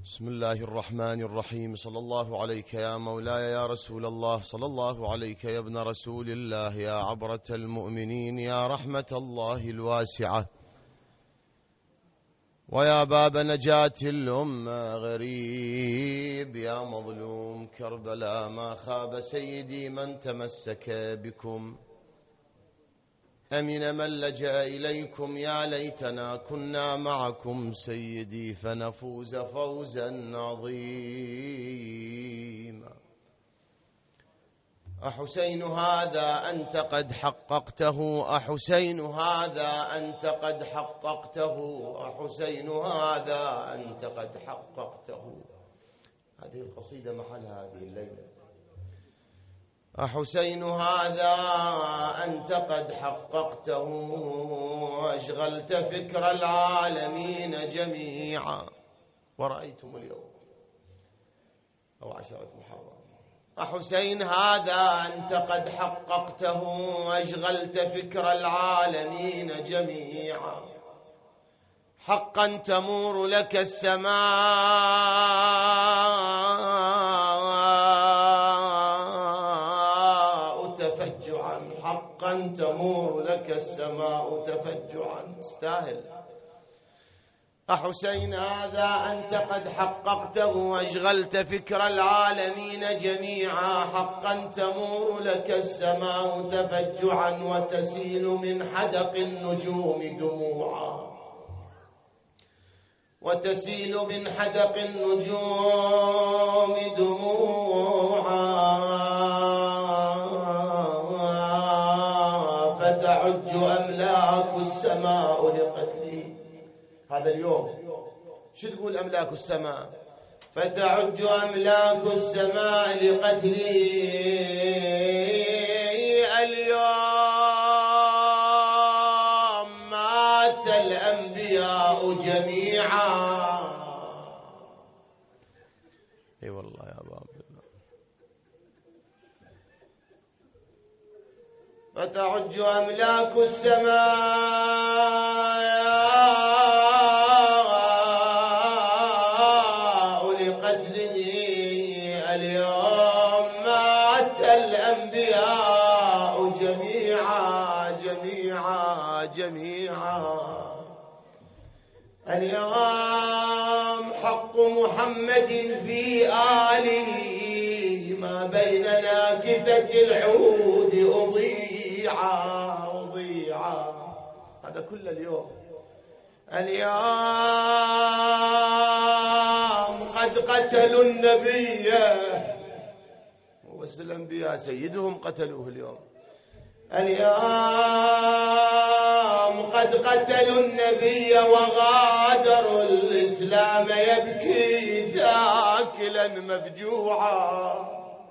بسم الله الرحمن الرحيم. صلى الله عليك يا مولاي يا رسول الله، صلى الله عليك يا ابن رسول الله، يا عبرة المؤمنين، يا رحمة الله الواسعة، ويا باب نجاة الأمة. غريب يا مظلوم كربلاء، ما خاب سيدي من تمسك بكم. أمن من لجأ إليكم، يا ليتنا كنا معكم سيدي فنفوز فوزا عظيما. أحسين هذا أنت قد حققته، أحسين هذا أنت قد حققته، أحسين هذا أنت قد حققته. هذه القصيدة محلها هذه الليلة. أحسين هذا أنت قد حققته، وأشغلت فكر العالمين جميعا. ورأيتم اليوم أو 10 محرم. أحسين هذا أنت قد حققته، وأشغلت فكر العالمين جميعا. حقا تمور لك السماء تفجعا، حقا تمور لك السماء تفجعا. استاهل. أحسين هذا أنت قد حققته، وأشغلت فكر العالمين جميعا. حقا تمور لك السماء تفجعا، وتسيل من حدق النجوم دموعا، وتسيل من حدق النجوم دموعا. فتعج أملاك السماء لقتله. هذا اليوم شو تقول أملاك السماء؟ فتعج أملاك السماء لقتله. اليوم مات الأنبياء جميعا. اي والله يا باب. فتعج أملاك السماء لقتله. اليوم مات الأنبياء جميعا جميعا جميعا. اليوم حق محمد في آله ما بين ناكثة العود أضيعا. هذا كل اليوم. اليوم قد قتلوا النبي، بس الأنبياء سيدهم قتلوه اليوم. اليوم قد قتلوا النبي وغادروا الإسلام يبكي ثاكلا مفجوعا.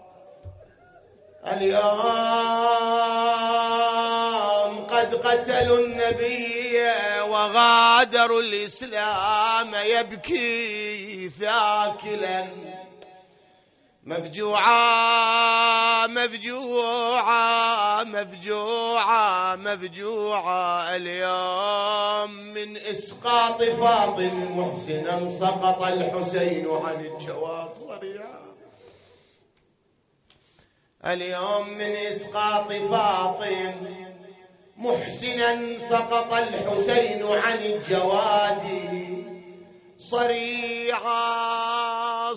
اليوم قد قتلوا النبي وغادروا الإسلام يبكي ثاكلا مفجوعا مفجوعا مفجوعا مفجوعا. اليوم من إسقاط فاطم محسنا سقط الحسين عن الجواد صريعا. اليوم من إسقاط فاطم محسنا سقط الحسين عن الجواد صريعا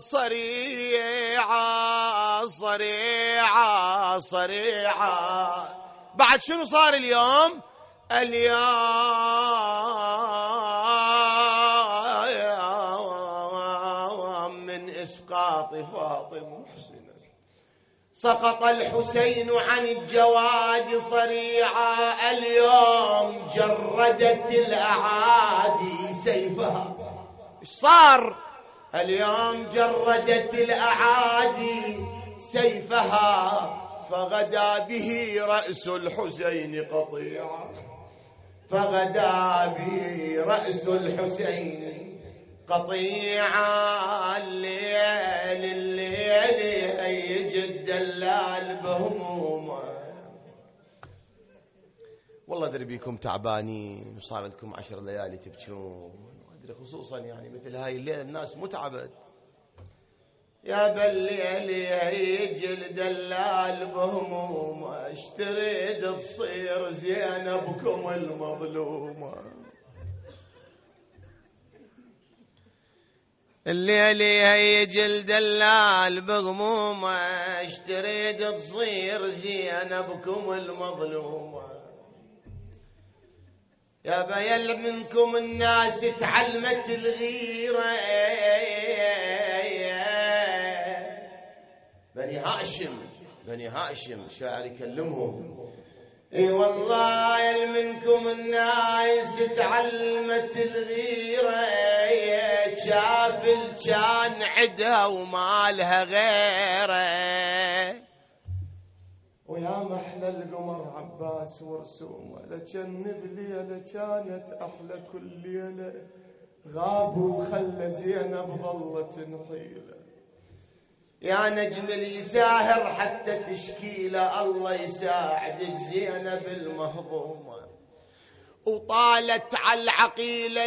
صريعا صريعا صريعا. بعد شنو صار اليوم؟ اليوم من إسقاط فاطم محسنا سقط الحسين عن الجواد صريعا. اليوم جردت الأعادي سيفها. ايش صار؟ اليوم جردت الأعادي سيفها، فغدا به رأس الحسين قطيعا. فغدا به رأس الحسين قطيعا. الليل الليل أي جد اللال بهموم. والله دربيكم تعبانين وصار لكم 10 ليالي تبكون. أدري خصوصا يعني مثل هاي الليلة الناس متعبت. يا بالليل يجي الدلال بهموم اشتريد تصير زينبكم المظلومة. الليل يجي الدلال بهموم اشتريد تصير زينبكم المظلومة. يا بيل منكم الناس تعلمت الغيرة. بني هاشم شاعر يكلمهم. اي والله يل منكم الناس تعلمت الغيرة. شافل كان عدها وما لها غيره. ويا محلى القمر عباس ورسومه لجن بليلة كانت أحلى كل ليلة. غابوا وخلى زينب ظلت نحيلة. يا نجم يساهر حتى تشكيله الله يساعدك زينب المهضومة. وطالت على العقيلة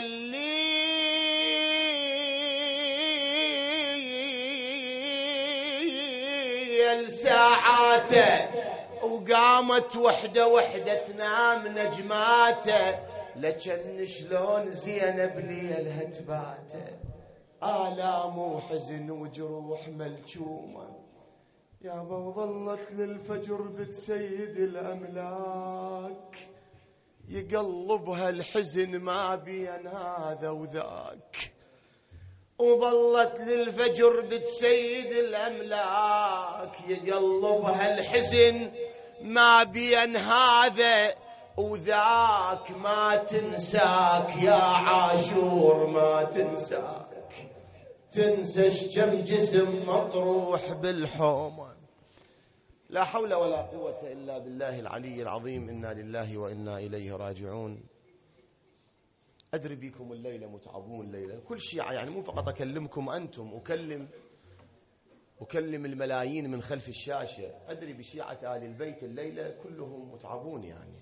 الليل ساعاته. وقامت وحدة تنام نجماته. لكن شلون زينب ليلها تباته. آلام وحزن وجروح ملجومة. يابا وظلت للفجر بتسيد الأملاك. يقلبها الحزن ما بين هذا وذاك. وظلت للفجر بتسيد الأملاك. يقلبها الحزن ما بين هذا وذاك. ما تنساك يا عاشور ما تنساك. تنسى كم جسم مطروح بالحومة. لا حول ولا قوة إلا بالله العلي العظيم. إنا لله وإنا إليه راجعون. أدري بكم الليلة متعبون ليلة كل شيعة يعني مو فقط أكلمكم أنتم. أكلم الملايين من خلف الشاشة. أدري بشيعة آل البيت الليلة كلهم متعبون يعني.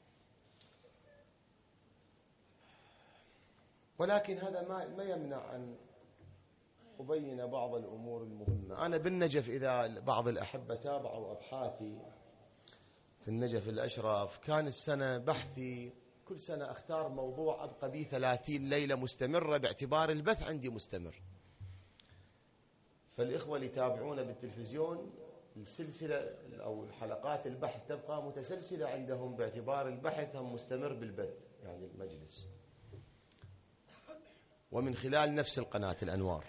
ولكن هذا ما يمنع أن أبين بعض الأمور المهمة. أنا بالنجف إذا بعض الأحبة تابعوا أبحاثي في النجف الأشرف كان السنة بحثي كل سنة أختار موضوع أبقى به 30 ليلة مستمرة باعتبار البث عندي مستمر. فالإخوة اللي يتابعون بالتلفزيون السلسلة أو حلقات البحث تبقى متسلسلة عندهم باعتبار البحث هم مستمر بالبث يعني المجلس. ومن خلال نفس القناة الأنوار.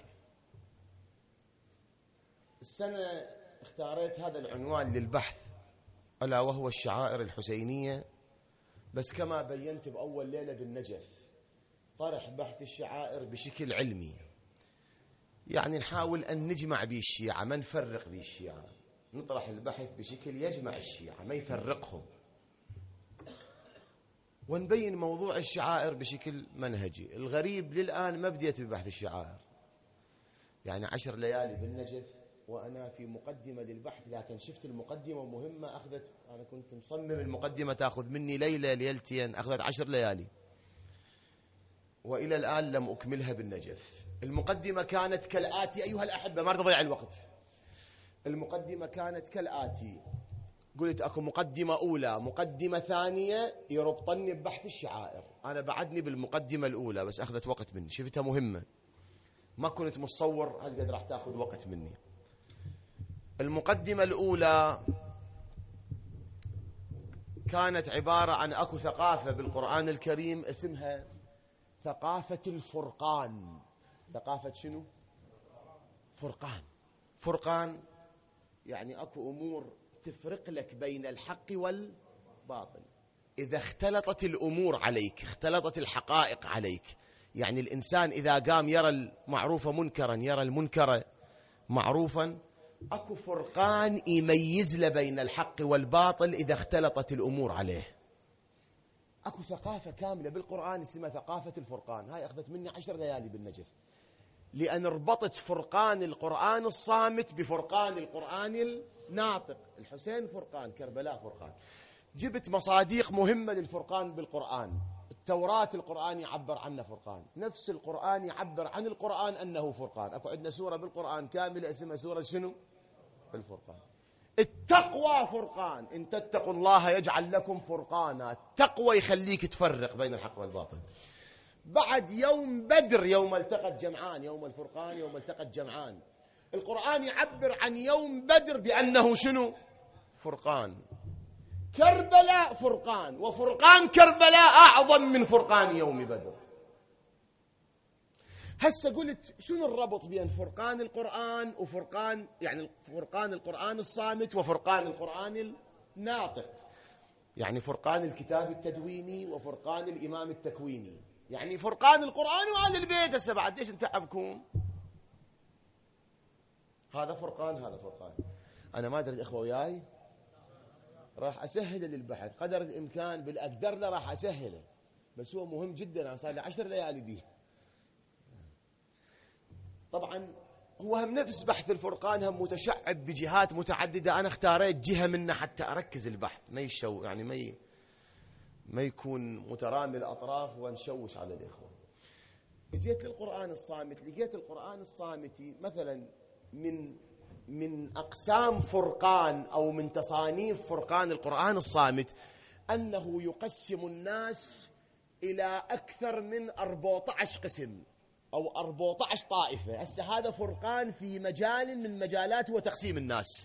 السنة اختاريت هذا العنوان للبحث ألا وهو الشعائر الحسينية. بس كما بينت بأول ليلة بالنجف طرح بحث الشعائر بشكل علمي. يعني نحاول أن نجمع به الشيعة ما نفرق به الشيعة. نطرح البحث بشكل يجمع الشيعة ما يفرقهم. ونبين موضوع الشعائر بشكل منهجي. الغريب للآن ما بديت ببحث الشعائر. يعني 10 ليالي بالنجف وأنا في مقدمة للبحث. لكن شفت المقدمة مهمة أخذت. أنا كنت مصمم المقدمة تأخذ مني ليلة ليلتين أخذت 10 ليالي. وإلى الآن لم أكملها بالنجف. المقدمة كانت كالآتي أيها الأحبة ما تضيع الوقت. المقدمة كانت كالآتي. قلت أكو مقدمة أولى مقدمة ثانية يربطني ببحث الشعائر. أنا بعدني بالمقدمة الأولى بس أخذت وقت مني. شفتها مهمة ما كنت متصور هالقد راح تأخذ وقت مني. المقدمة الأولى كانت عبارة عن أكو ثقافة بالقرآن الكريم اسمها ثقافة الفرقان. ثقافة شنو؟ فرقان يعني أكو أمور تفرق لك بين الحق والباطل. إذا اختلطت الأمور عليك اختلطت الحقائق عليك. يعني الإنسان إذا قام يرى المعروف منكرا يرى المنكر معروفا. أكو فرقان يميز له بين الحق والباطل إذا اختلطت الأمور عليه. أكو ثقافة كاملة بالقرآن اسمها ثقافة الفرقان. هاي أخذت مني 10 ليالي بالنجف. لأن ربطت فرقان القرآن الصامت بفرقان القرآن الناطق. الحسين فرقان كربلاء فرقان. جبت مصاديق مهمة للفرقان بالقرآن. التوراة القرآن يعبر عنه فرقان، نفس القرآن يعبر عن القرآن أنه فرقان. أكو عندنا سورة بالقرآن كاملة اسمها سورة شنو؟ الفرقان. التقوى فرقان، إن تتقوا الله يجعل لكم فرقانا، التقوى يخليك تفرق بين الحق والباطل. بعد يوم بدر يوم التقت جمعان، يوم الفرقان يوم التقت جمعان، القرآن يعبر عن يوم بدر بأنه شنو؟ فرقان. كربلاء فرقان، وفرقان كربلاء أعظم من فرقان يوم بدر. هسه قلت شنو الربط بين فرقان القرآن وفرقان، يعني فرقان القرآن الصامت وفرقان القرآن الناطق؟ يعني فرقان الكتاب التدويني وفرقان الإمام التكويني، يعني فرقان القرآن وأهل البيت. هسه بعد ليش نتعبكم؟ هذا فرقان هذا فرقان. أنا ما أدري الإخوة وياي، راح أسهله للبحث قدر الإمكان، بالأقدر له راح أسهله، بس هو مهم جدا. أنا صار لي 10 ليالي به. طبعا هو هم نفس بحث الفرقان هم متشعب بجهات متعددة، أنا اختاريت جهة منه حتى أركز البحث، ما يشو يعني ما يكون مترامي الأطراف ونشوش على الإخوة. جيت للقرآن الصامت، لقيت القرآن الصامتي مثلا من أقسام فرقان أو من تصانيف فرقان القرآن الصامت أنه يقسم الناس إلى أكثر من 14 قسم أو 14 طائفة. هسه هذا فرقان في مجال من مجالات وتقسيم الناس،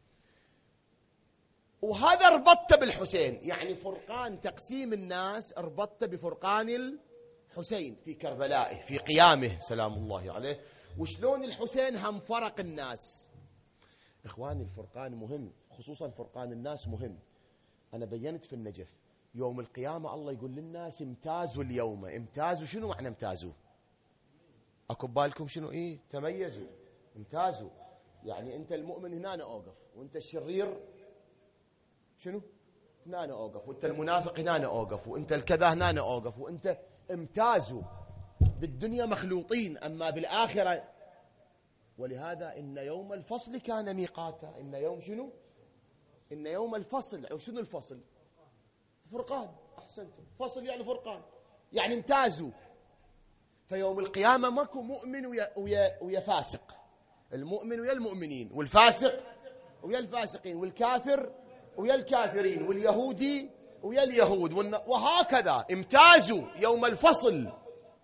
وهذا ربطته بالحسين، يعني فرقان تقسيم الناس ربطته بفرقان الحسين في كربلائه في قيامه سلام الله عليه، وشلون الحسين هم فرق الناس. إخواني الفرقان مهم، خصوصا فرقان الناس مهم. أنا بينت في النجف يوم القيامة الله يقول للناس امتازوا اليوم. امتازوا شنو معنى امتازوا؟ أكو بالكم شنو؟ تميزوا، امتازوا. يعني أنت المؤمن هنا أنا أوقف، وأنت الشرير شنو؟ هنا أنا أوقف، وأنت المنافق هنا أنا أوقف، وأنت الكذا هنا أنا أوقف، وأنت امتازوا. بالدنيا مخلوطين، أما بالآخرة. ولهذا إن يوم الفصل كان ميقاتا. إن يوم شنو؟ إن يوم الفصل. شنو الفصل؟ فرقان. أحسنتم، فصل يعني فرقان، يعني امتازوا. فيوم القيامة ماكو مؤمن ويا فاسق، المؤمن ويا المؤمنين، والفاسق ويا الفاسقين، والكافر ويا الكافرين، واليهودي ويا اليهود، وهكذا امتازوا يوم الفصل.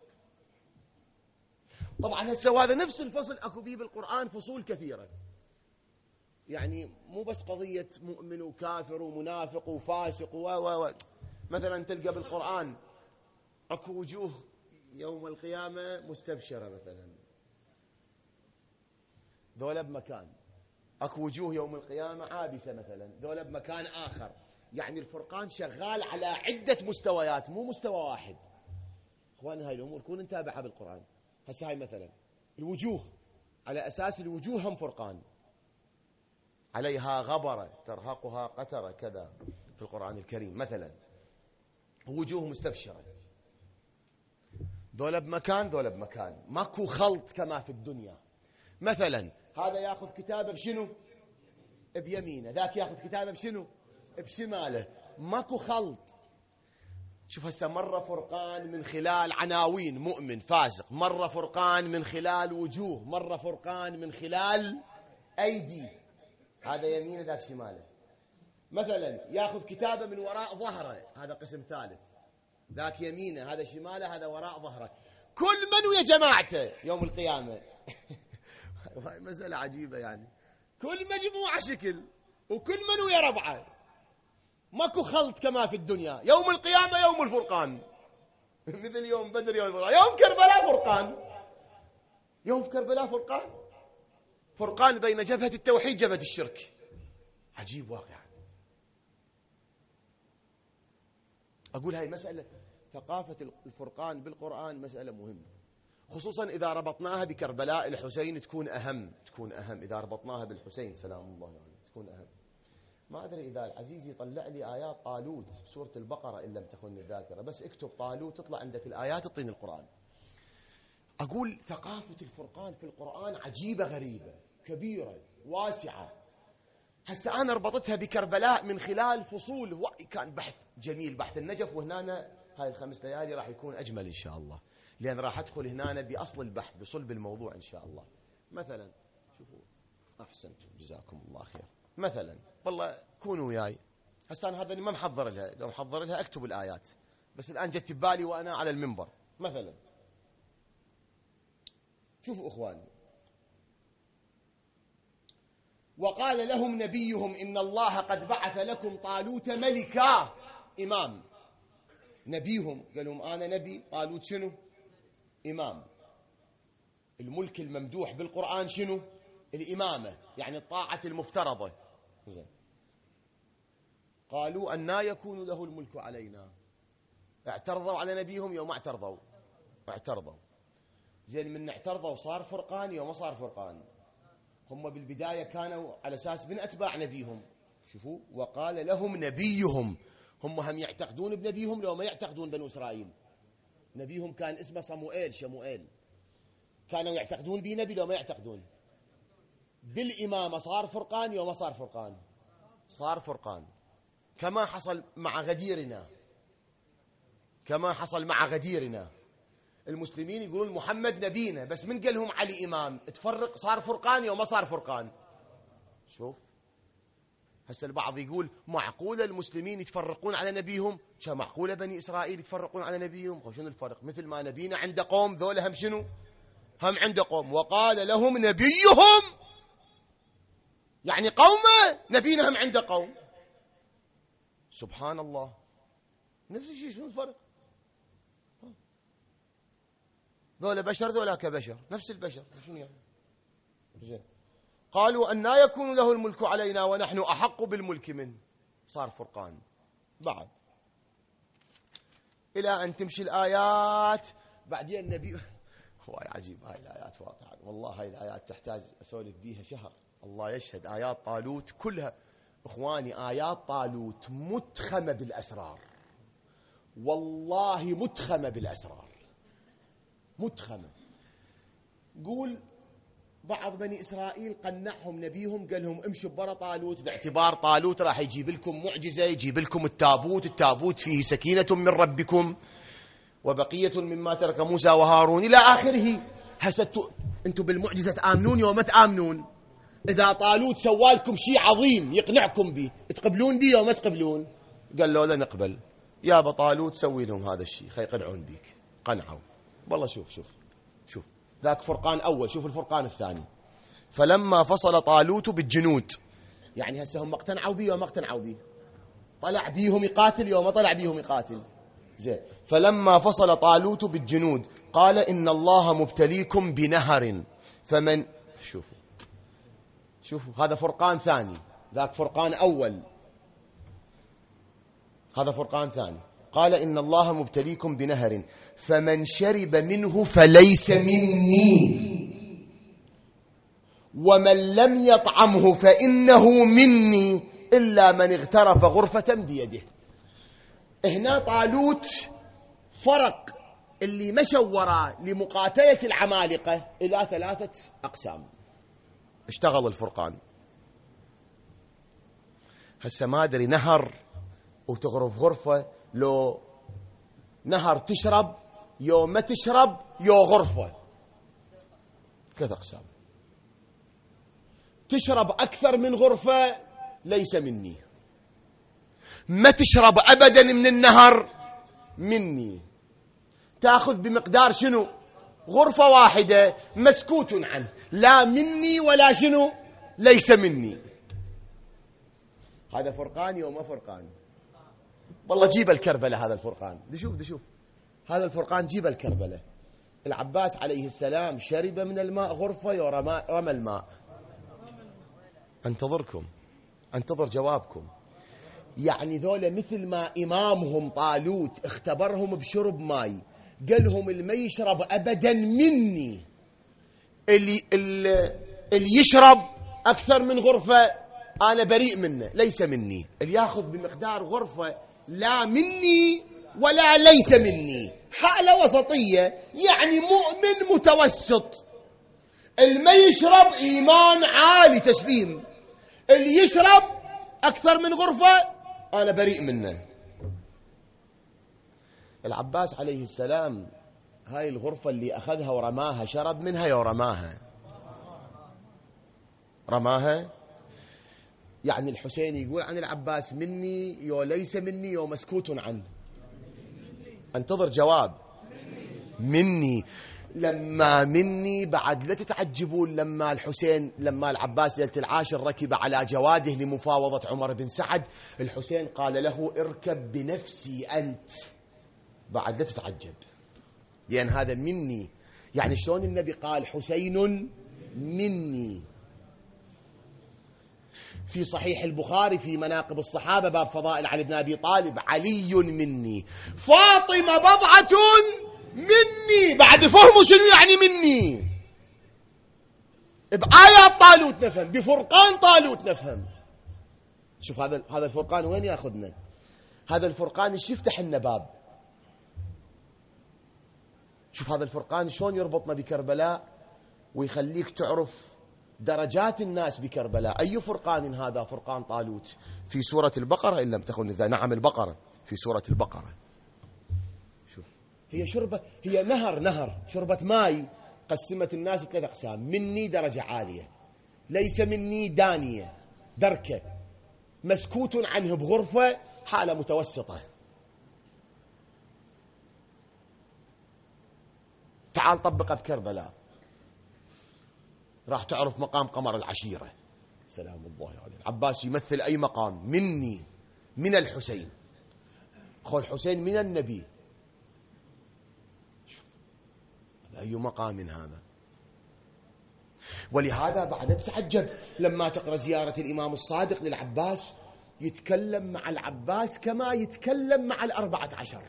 طبعا هسه هذا نفس الفصل اكو به بالقرآن فصول كثيرة، يعني مو بس قضية مؤمن وكافر ومنافق وفاسق مثلا تلقى بالقرآن اكو وجوه يوم القيامة مستبشرة مثلا، ذولا بمكان. اكو وجوه يوم القيامة عابسة مثلا، ذولا بمكان آخر. يعني الفرقان شغال على عدة مستويات، مو مستوى واحد. اخواني هاي الامور كون نتابعها بالقرآن. هسه هاي مثلا الوجوه، على أساس الوجوه هم فرقان، عليها غبرة ترهقها قترة كذا في القرآن الكريم مثلا، وجوه مستبشرة، دولة بمكان دولة بمكان، ماكو خلط كما في الدنيا. مثلا هذا ياخذ كتابه بشنو؟ بيمينه، ذاك ياخذ كتابه بشنو؟ بشماله، ماكو خلط. شوف هسه مرة فرقان من خلال عناوين مؤمن فاسق، مرة فرقان من خلال وجوه، مرة فرقان من خلال أيدي، هذا يمينه ذاك شماله. مثلا ياخذ كتابه من وراء ظهره، هذا قسم ثالث، ذاك يمينه هذا شماله هذا وراء ظهره. كل من ويا جماعته يوم القيامة. هاي مسألة عجيبة، يعني كل مجموعة شكل وكل من ويا ربعه، ماكو خلط كما في الدنيا. يوم القيامة يوم الفرقان، مثل يوم بدر يوم الفرقان. يوم كربلاء فرقان، يوم كربلاء فرقان، فرقان بين جبهة التوحيد جبهة الشرك. عجيب واقعا. أقول هاي مسألة ثقافة الفرقان بالقرآن مسألة مهمة، خصوصا إذا ربطناها بكربلاء الحسين تكون أهم إذا ربطناها بالحسين سلام الله عليه تكون أهم. ما أدري إذا العزيز يطلع لي آيات طالوت سورة البقرة إن لم تخن الذاكرة، بس اكتب طالوت تطلع عندك الآيات تطين القرآن. أقول ثقافة الفرقان في القرآن عجيبة غريبة كبيرة واسعة. هسه أنا ربطتها بكربلاء من خلال فصول، كان بحث جميل بحث النجف، وهنا هاي ال5 ليالي راح يكون أجمل إن شاء الله، لأن راح أدخل هنا بأصل البحث بصلب الموضوع إن شاء الله. مثلا شوفوا، أحسنتم جزاكم الله خير. مثلا والله كونوا وياي هسه، أنا هذا اللي ما محضر لها، لو محضر لها أكتب الآيات، بس الآن جت ببالي وأنا على المنبر. مثلا شوفوا أخواني، وقال لهم نبيهم إن الله قد بعث لكم طالوت ملكا. إمام، نبيهم قال لهم أنا نبي، طالوت شنو؟ إمام. الملك الممدوح بالقرآن شنو؟ الإمامة، يعني الطاعة المفترضة. قالوا أنا يكون له الملك علينا. اعترضوا على نبيهم يوم اعترضوا، زين من اعترضوا صار فرقان يوم ما صار فرقان. هم بالبداية كانوا على أساس من أتباع نبيهم. شوفوا، وقال لهم نبيهم، هم يعتقدون بنبيهم لو ما يعتقدون بنو إسرائيل. نبيهم كان اسمه شموئيل، كانوا يعتقدون به نبي لو ما يعتقدون بالإمامة. صار فرقان يوم ما صار فرقان، صار فرقان. كما حصل مع غديرنا، المسلمين يقولون محمد نبينا، بس من قال لهم علي إمام تفرق، صار فرقان يوم ما صار فرقان. شوف هسه البعض يقول معقولة المسلمين يتفرقون على نبيهم، معقولة بني إسرائيل يتفرقون على نبيهم؟ شنو الفرق؟ مثل ما نبينا عنده قوم، ذولا هم شنو؟ هم عنده قوم. وقال لهم نبيهم، يعني قومه، نبينا هم عنده قوم. سبحان الله، نفس الشيء. شنو الفرق؟ ذولا بشر، ذولا كبشر، نفس البشر. شنو يعني؟ زين. قالوا أنا يكون له الملك علينا ونحن أحق بالملك منه. صار فرقان. بعد إلى أن تمشي الآيات. بعدين النبي هواي عجيب هاي الآيات واقعا، والله هاي الآيات تحتاج أسولف بيها شهر. الله يشهد، آيات طالوت كلها إخواني، آيات طالوت متخمة بالأسرار، والله متخمة بالأسرار، متخمة. قول بعض بني إسرائيل قنعهم نبيهم، قال لهم امشوا برا طالوت، باعتبار طالوت راح يجيب لكم معجزة، يجيب لكم التابوت فيه سكينة من ربكم وبقية مما ترك موسى وهارون إلى آخره. هسه أنتم بالمعجزة تآمنون يوم ما تآمنون؟ إذا طالوت سوالكم شيء عظيم يقنعكم به، تقبلون به يوم ما تقبلون؟ قال له لا نقبل. يا طالوت سوي لهم هذا الشيء خي يقنعون بيك. قنعوا. والله شوف ذاك فرقان أول، شوف الفرقان الثاني. فلما فصل طالوت بالجنود، يعني هسه هم اقتنعوا به وما اقتنعوا به؟ طلع بيهم يقاتل يوم ما طلع بيهم يقاتل. زين. فلما فصل طالوت بالجنود قال إن الله مبتليكم بنهر فمن. شوفوا هذا فرقان ثاني، ذاك فرقان أول، هذا فرقان ثاني. قال إن الله مبتليكم بنهر فمن شرب منه فليس مني ومن لم يطعمه فإنه مني إلا من اغترف غرفة بيده. هنا طالوت فرق اللي مشوا وراه لمقاتلة العمالقة إلى 3 أقسام. اشتغل الفرقان. هسه ما أدري نهر وتغرف غرفة، لو نهر تشرب يوم ما تشرب يو غرفة. 3 أقسام. تشرب أكثر من غرفة ليس مني، ما تشرب أبدا من النهر مني، تأخذ بمقدار شنو؟ غرفة واحدة مسكوت عنه، لا مني ولا شنو؟ ليس مني. هذا فرقان يوم ما فرقان؟ والله جيب الكربلة هذا الفرقان. دشوف هذا الفرقان، جيب الكربلة. العباس عليه السلام شرب من الماء غرفة ورمى الماء. انتظر جوابكم. يعني ذولا مثل ما إمامهم طالوت اختبرهم بشرب ماي، قالهم اللي ما يشرب أبدا مني، اللي يشرب أكثر من غرفة أنا بريء منه ليس مني، اللي يأخذ بمقدار غرفة لا مني ولا ليس مني، حالة وسطية، يعني مؤمن متوسط. اللي ما يشرب إيمان عالي تسليم، اللي يشرب أكثر من غرفة أنا بريء منه. العباس عليه السلام هاي الغرفة اللي أخذها ورماها شرب منها يا رماها. يعني الحسين يقول عن العباس مني يو ليس مني يو مسكوت عنه. انتظر جواب. مني. لما مني بعد لا تتعجبون لما العباس ليلة العاشر ركب على جواده لمفاوضة عمر بن سعد، الحسين قال له اركب بنفسي أنت. بعد لا تتعجب، لأن هذا مني. يعني شلون النبي قال حسين مني؟ في صحيح البخاري في مناقب الصحابة باب فضائل علي بن أبي طالب علي مني، فاطمة بضعة مني. بعد فهموا شنو يعني مني. بآيات طالوت نفهم، بفرقان طالوت نفهم. شوف هذا الفرقان وين ياخذنا؟ هذا الفرقان ايش يفتح لنا باب. شوف هذا الفرقان شلون يربطنا بكربلاء ويخليك تعرف درجات الناس بكربلاء. أي فرقان هذا؟ فرقان طالوت في سورة البقرة إن لم تكن إذا نعم البقرة، في سورة البقرة. شوف هي نهر شربة ماي قسمت الناس 3 أقسام. مني درجة عالية، ليس مني دانية دركة، مسكوت عنه بغرفة حالة متوسطة. تعال طبقها بكربلاء راح تعرف مقام قمر العشيرة سلام الله عليه. العباس يمثل أي مقام. مني من الحسين، خو الحسين من النبي. أي مقام هذا؟ ولهذا بعد تتعجب لما تقرأ زيارة الإمام الصادق للعباس، يتكلم مع العباس كما يتكلم مع 14.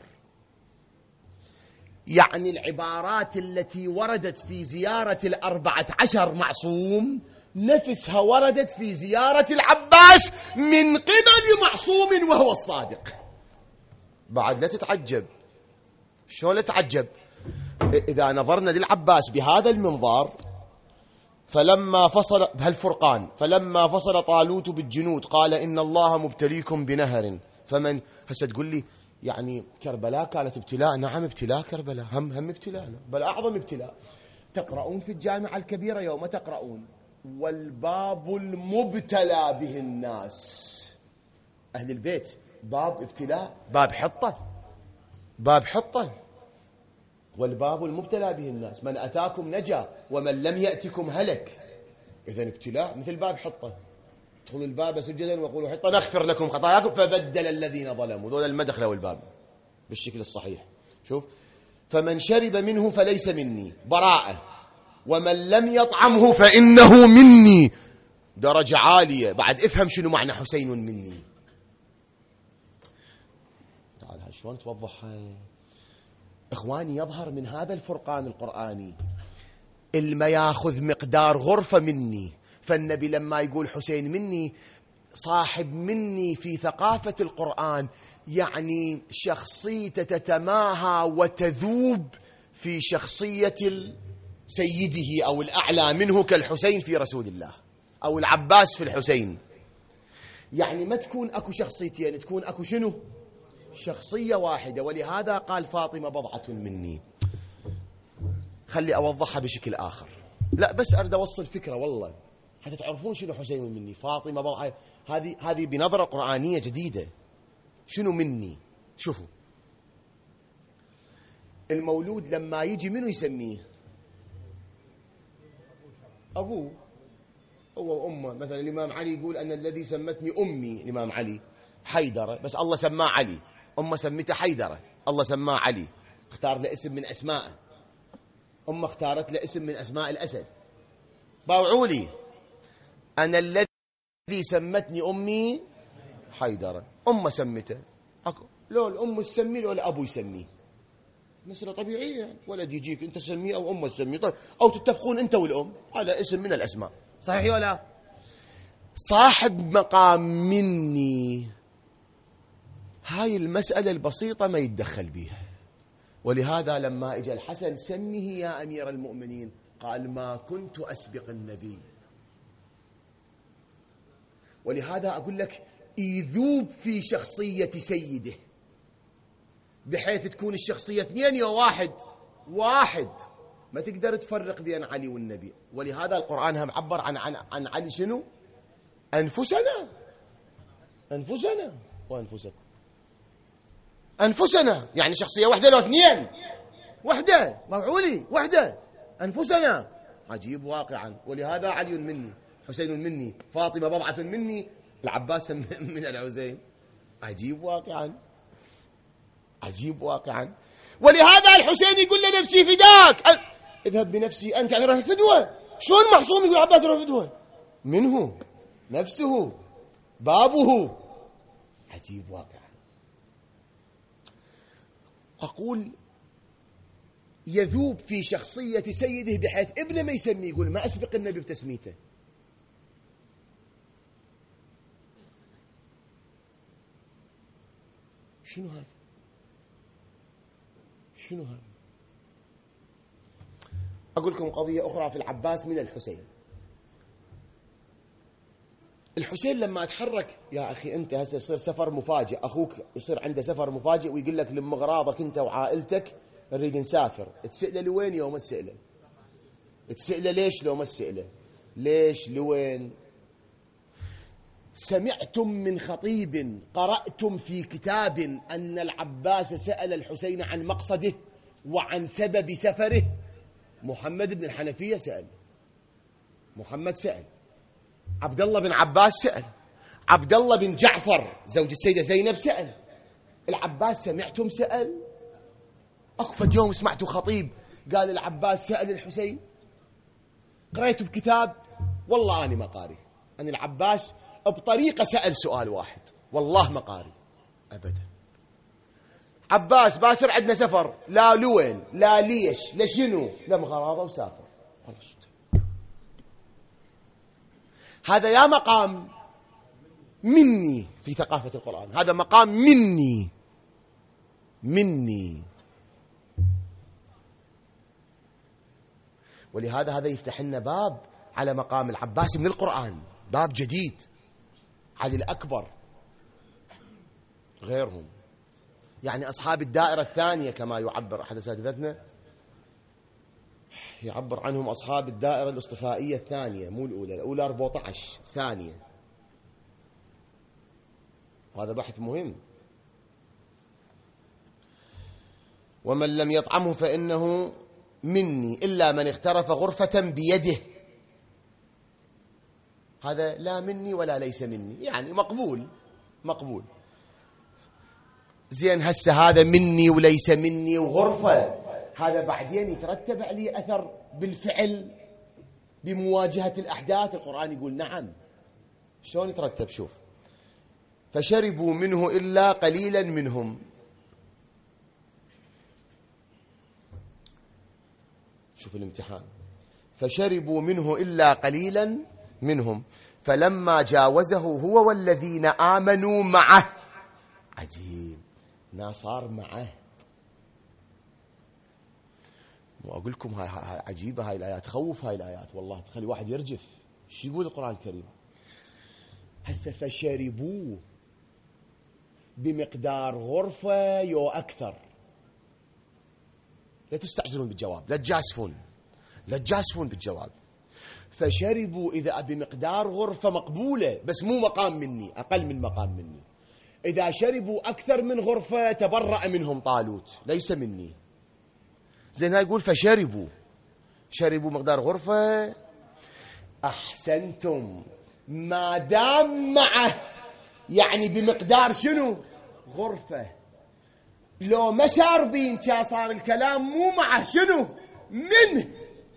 يعني العبارات التي وردت في زيارة 14 معصوم نفسها وردت في زيارة العباس من قبل معصوم وهو الصادق. بعد لا تتعجب. شو لا تتعجب؟ إذا نظرنا للعباس بهذا المنظار، فلما فصل بهالفرقان، فلما فصل طالوت بالجنود قال إن الله مبتليكم بنهر فمن. هسه تقول لي يعني كربلاء كانت ابتلاء. نعم ابتلاء كربلاء، هم ابتلاء، بل أعظم ابتلاء. تقرؤون في الجامعة الكبيرة يوم تقرؤون والباب المبتلى به الناس. أهل البيت باب ابتلاء، باب حطة. والباب المبتلى به الناس، من أتاكم نجا ومن لم يأتكم هلك. إذن ابتلاء مثل باب حطة. ادخلوا الباب سجدا وقولوا حطة نغفر لكم خطاياكم فبدل الذين ظلموا. دول المدخل والباب بالشكل الصحيح. شوف، فمن شرب منه فليس مني براءة، ومن لم يطعمه فإنه مني درجة عالية. بعد افهم شنو معنى حسين مني. تعال شلون توضحها إخواني. يظهر من هذا الفرقان القرآني الما ياخذ مقدار غرفة مني. فالنبي لما يقول حسين مني، صاحب مني في ثقافة القرآن يعني شخصيته تتماهى وتذوب في شخصية سيده أو الأعلى منه كالحسين في رسول الله، أو العباس في الحسين. يعني ما تكون أكو شخصيتين، تكون أكو شنو؟ شخصية واحدة. ولهذا قال فاطمة بضعة مني. خلي أوضحها بشكل آخر، لا بس أريد أوصل فكرة والله حتى تعرفون شنو حسين مني. فاطمة بضعة هذه بنظرة قرآنية جديدة. شنو مني؟ شوفوا، المولود لما يجي منو يسميه؟ أبوه هو وأمه. مثلا الإمام علي يقول أن الذي سمتني أمي الإمام علي حيدرة، بس الله سماه علي. أمه سمته حيدرة، الله سماه علي، اختار له اسم من أسمائه. أمه اختارت له اسم من أسماء الأسد. باوعولي أنا الذي سمتني أمي حيدرة، أمه سمته. لو الأم تسميه لو الأبو يسميه، مسألة طبيعية. ولد يجيك أنت تسميه أو أمه تسميه، طيب أو تتفقون أنت والأم على اسم من الأسماء، صحيح ولا؟ صاحب مقام مني هاي المسألة البسيطة ما يتدخل بيها. ولهذا لما اجى الحسن سمه يا أمير المؤمنين قال ما كنت أسبق النبي. ولهذا أقول لك يذوب في شخصية سيده. بحيث تكون الشخصية اثنين يا واحد، ما تقدر تفرق بين علي والنبي. ولهذا القرآن هم عبر عن علي شنو؟ أنفسنا وأنفسكم. أنفسنا يعني شخصية واحدة لو اثنين، واحدة مفعولي واحدة، أنفسنا. عجيب واقعا. ولهذا علي مني، حسين مني، فاطمة بضعة مني، العباس من الحسين. عجيب واقعا. ولهذا الحسين يقول لنفسي فداك، اذهب بنفسي أنت، يعني روح الفدوة. شلون معصوم يقول العباس روح الفدوة؟ منه نفسه بابه. عجيب واقعا. أقول يذوب في شخصية سيده بحيث ابنه ما يسميه، يقول ما أسبق النبي بتسميته. شنو هذا؟ أقول لكم قضية أخرى في العباس من الحسين. الحسين لما تحرك، يا أخي أنت هسه يصير سفر مفاجئ، أخوك يصير عنده سفر مفاجئ ويقول لك لما أغراضك أنت وعائلتك نريد نسافر، تسأله لوين يوم تسأله؟ تسأله ليش لو ما تسأله؟ ليش لوين؟ سمعتم من خطيب، قرأتم في كتاب أن العباس سأل الحسين عن مقصده وعن سبب سفره؟ محمد بن الحنفية سأل، محمد سأل، عبد الله بن عباس سأل، عبد الله بن جعفر زوج السيدة زينب سأل. العباس سمعتم سأل؟ أقفد يوم سمعتوا خطيب قال العباس سأل الحسين؟ قرأت بكتاب؟ والله أنا ما قاري أن العباس بطريقة سأل سؤال واحد، والله ما قاري أبدا. عباس باشر عندنا سفر، لا لوين، لا ليش، لا شنو، لا مغراضة وسافر خلاص. هذا يا مقام مني في ثقافة القرآن، هذا مقام مني. ولهذا هذا يفتح لنا باب على مقام العباس من القرآن، باب جديد. علي الأكبر غيرهم، يعني أصحاب الدائرة الثانية كما يعبر أحد أساتذتنا، يعبر عنهم أصحاب الدائرة الاصطفائية الثانية، مو الأولى 14 الثانية. هذا بحث مهم. ومن لم يطعمه فإنه مني إلا من اغترف غرفة بيده. هذا لا مني ولا ليس مني، يعني مقبول. زين هسه هذا مني وليس مني وغرفة، هذا بعدين يترتب عليه أثر بالفعل بمواجهة الأحداث. القرآن يقول نعم. شلون يترتب؟ شوف، فشربوا منه إلا قليلا منهم. شوف الامتحان، فشربوا منه إلا قليلا منهم فلما جاوزه هو والذين آمنوا معه. عجيب، ناس صار معه. وأقول لكم هاي عجيبة، هاي الآيات تخوف، هاي الآيات والله تخلي واحد يرجف. شو يقول القرآن الكريم؟ هسه فشربوا بمقدار غرفة يو أكثر. لا تستعجلون بالجواب، لا تجاسفون بالجواب. فشربوا إذا بمقدار غرفة مقبولة بس مو مقام مني، أقل من مقام مني. إذا شربوا أكثر من غرفة تبرأ منهم طالوت، ليس مني. زين هاي يقول شربوا مقدار غرفة. أحسنتم، ما دام معه يعني بمقدار شنو؟ غرفة. لو ما شاربين كان صار الكلام مو معه، شنو؟ منه.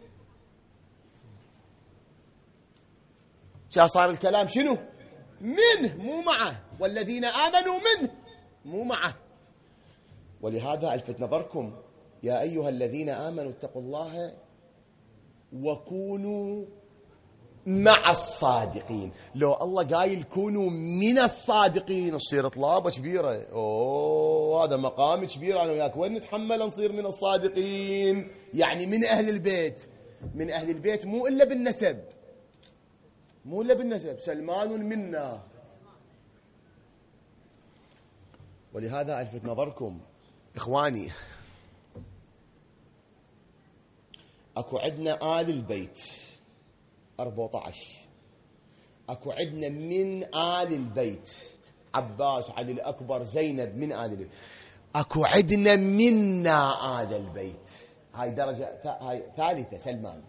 كان صار الكلام شنو؟ منه مو معه. والذين آمنوا منه مو معه. ولهذا ألفت نظركم يا أيها الذين آمنوا اتقوا الله وكونوا مع الصادقين. لو الله قايل كونوا من الصادقين تصير طلابة كبيرة. هذا مقام كبير. أنا وياك وين نتحمل نصير من الصادقين؟ يعني من أهل البيت. من أهل البيت مو إلا بالنسب، سلمان منا. ولهذا ألفت نظركم إخواني، أكو عندنا آل البيت 14، أكو عندنا من آل البيت عباس، علي الأكبر، زينب، من آل البيت. أكو عندنا منا آل البيت، هاي درجة هاي ثالثة، سلمان.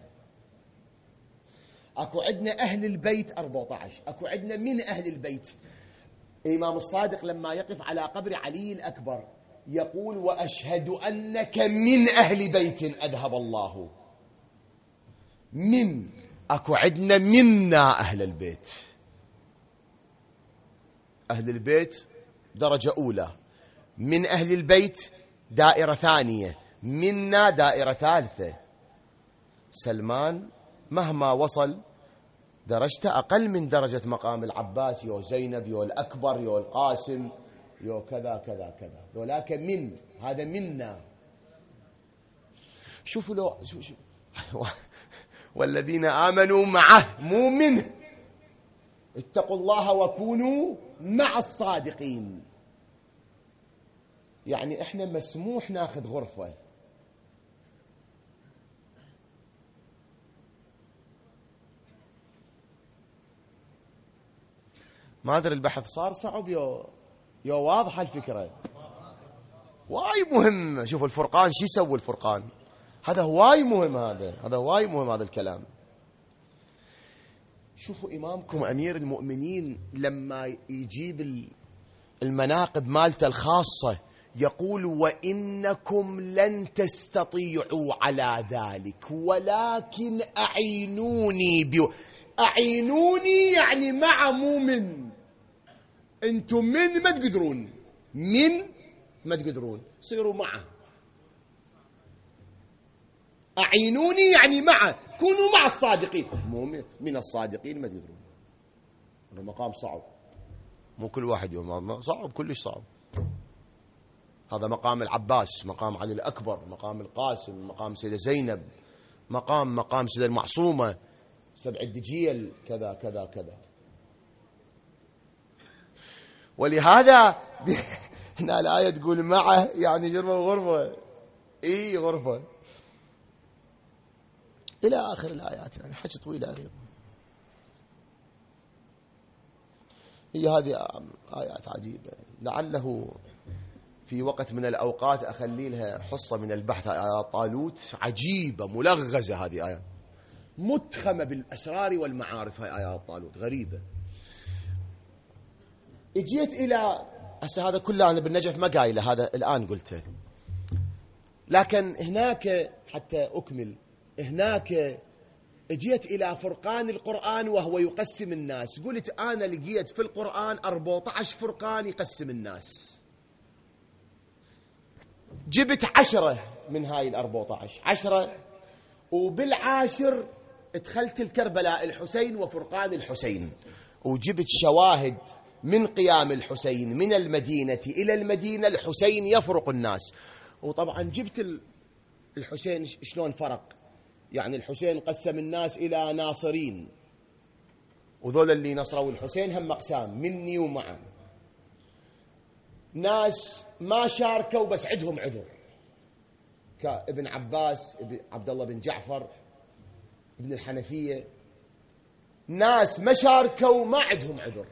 أكو عندنا أهل البيت 14، أكو عندنا من أهل البيت. الإمام الصادق لما يقف على قبر علي الأكبر يقول: وأشهد أنك من أهل بيت أذهب الله. من أكو عندنا منا أهل البيت. أهل البيت درجة أولى، من أهل البيت دائرة ثانية، منا دائرة ثالثة. سلمان مهما وصل درجته أقل من درجة مقام العباس، يو زينب، يو الأكبر، يو القاسم، يو كذا كذا كذا، ولكن من هذا منا. شوفوا لو شوف والذين آمنوا معه، مو منه. اتقوا الله وكونوا مع الصادقين. يعني احنا مسموح ناخذ غرفة. ما أدري البحث صار صعب يو واضحة الفكرة، واي مهم. شوفوا الفرقان شو يسوي الفرقان، هذا هواي مهم، هذا هواي مهم هذا الكلام. شوفوا إمامكم أمير المؤمنين لما يجيب المناقب مالته الخاصة يقول: وإنكم لن تستطيعوا على ذلك ولكن أعينوني أعينوني يعني مع، مو من. أنتم من ما تقدرون، من ما تقدرون، صيروا معه. أعينوني يعني مع، كونوا مع الصادقين، مو من الصادقين ما تقدرون. هذا مقام صعب، مو كل واحد يوم، صعب، كلش صعب. هذا مقام العباس، مقام علي الأكبر، مقام القاسم، مقام سيدة زينب، مقام سيدة المعصومة، سبع الدجيل، كذا كذا كذا. ولهذا هنا الآية تقول معه يعني جربة وغرفة، غرفة إلى آخر الآيات. يعني حكي طويلة أيضا. هي هذه آيات عجيبة، لعله في وقت من الأوقات أخلي لها حصة من البحث. آيات طالوت عجيبة ملغزة، هذه آيات متخمة بالأسرار والمعارف. هاي آيات طالوت غريبة. اجيت إلى هذا كله أنا بالنجف ما قايله، هذا الآن قلته، لكن هناك حتى أكمل، هناك اجيت إلى فرقان القرآن وهو يقسم الناس. قلت أنا لقيت في القرآن 14 فرقان يقسم الناس. جبت 10 من هاي 14، 10، وبالعاشر ادخلت الكربلاء الحسين وفرقان الحسين، وجبت شواهد من قيام الحسين من المدينة إلى المدينة. الحسين يفرق الناس. وطبعا جبت الحسين شلون فرق، يعني الحسين قسم الناس إلى ناصرين، وذول اللي نصروا الحسين هم أقسام، مني ومعه. ناس ما شاركوا بس عندهم عذر، كابن عباس، عبد الله بن جعفر، ابن الحنفية. ناس ما شاركوا ما عندهم عذر.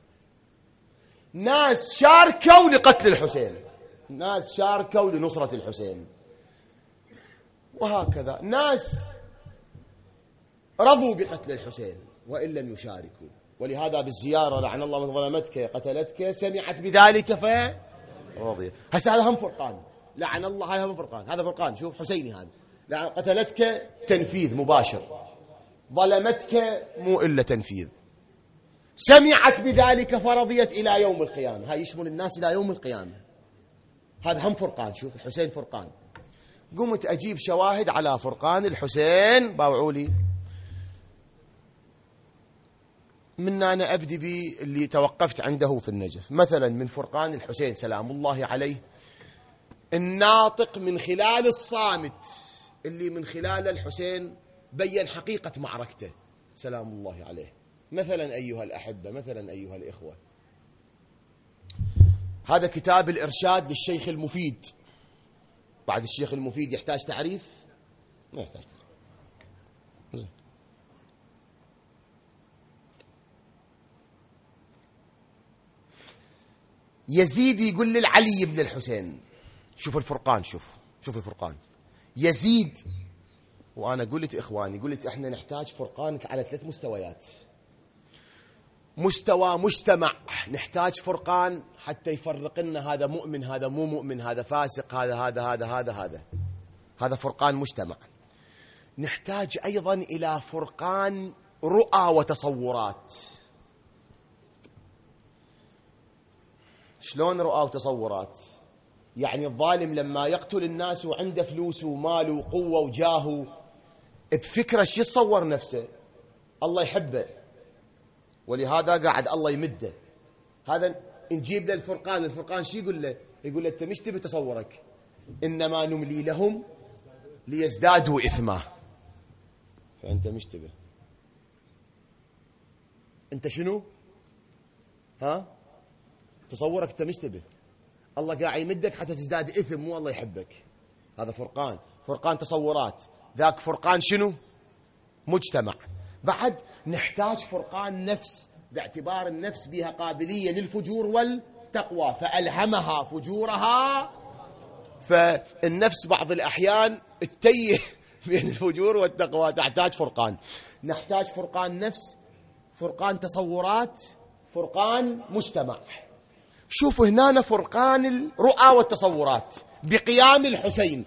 ناس شاركوا لقتل الحسين، ناس شاركوا لنصرة الحسين، وهكذا. ناس رضوا بقتل الحسين وإن لم يشاركوا. ولهذا بالزيارة: لعن الله من ظلمتك قتلتك، سمعت بذلك فرضي. هسه هذا هم فرقان، لعن الله، هذا هم فرقان، هذا فرقان. شوف حسيني هذا، قتلتك تنفيذ مباشر، ظلمتك مو إلا تنفيذ، سمعت بذلك فرضيت إلى يوم القيامة. هاي يشمل الناس إلى يوم القيامة. هذا هم فرقان. شوف الحسين فرقان. قمت أجيب شواهد على فرقان الحسين، باوعوا لي. من أنا أبدي بي اللي توقفت عنده في النجف. مثلا من فرقان الحسين سلام الله عليه، الناطق من خلال الصامت، اللي من خلال الحسين بين حقيقة معركته سلام الله عليه. مثلا أيها الأحبة، مثلا أيها الإخوة، هذا كتاب الإرشاد للشيخ المفيد، بعد الشيخ المفيد يحتاج تعريف؟ ما يحتاج تعريف. يزيد يقول للعلي بن الحسين، شوف الفرقان، شوف الفرقان. يزيد، وأنا قلت إخواني، قلت إحنا نحتاج فرقان على 3 مستويات. مستوى مجتمع، نحتاج فرقان حتى يفرق لنا هذا مؤمن هذا مو مؤمن، هذا فاسق هذا فرقان مجتمع. نحتاج أيضا إلى فرقان رؤى وتصورات. شلون رؤى وتصورات؟ يعني الظالم لما يقتل الناس وعنده فلوس ومال وقوة وجاه، بفكرة شو يتصور نفسه؟ الله يحبه، ولهذا قاعد الله يمده. هذا نجيب له الفرقان شو يقول له؟ يقول له أنت مش تبي تصورك، إنما نملي لهم ليزدادوا إثما. فأنت مش تبي، أنت شنو؟ تصورك أنت مش تبي، الله قاعد يمدك حتى تزداد إثم، مو الله يحبك. هذا فرقان تصورات. ذاك فرقان شنو؟ مجتمع. بعد نحتاج فرقان نفس، باعتبار النفس بها قابلية للفجور والتقوى، فألهمها فجورها. فالنفس بعض الأحيان تتيه بين الفجور والتقوى، تحتاج فرقان. نحتاج فرقان نفس، فرقان تصورات، فرقان مجتمع. شوفوا هنا فرقان الرؤى والتصورات بقيام الحسين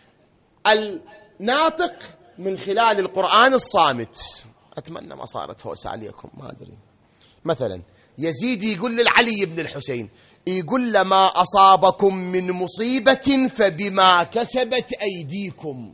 الناطق من خلال القرآن الصامت. أتمنى ما صارت هوسة عليكم، ما أدري. مثلا يزيد يقول للعلي بن الحسين، يقول لما أصابكم من مصيبة فبما كسبت أيديكم.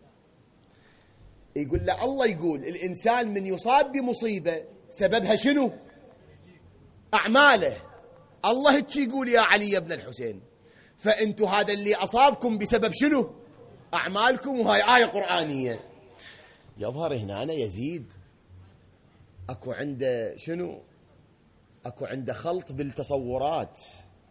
يقول له الله يقول الإنسان من يصاب بمصيبة سببها شنو؟ أعماله. الله هيك يقول يا علي بن الحسين، فأنتوا هذا اللي أصابكم بسبب شنو؟ أعمالكم، وهاي آية قرآنية. يظهر هنا أنا يزيد أكو عنده شنو؟ أكو عنده خلط بالتصورات،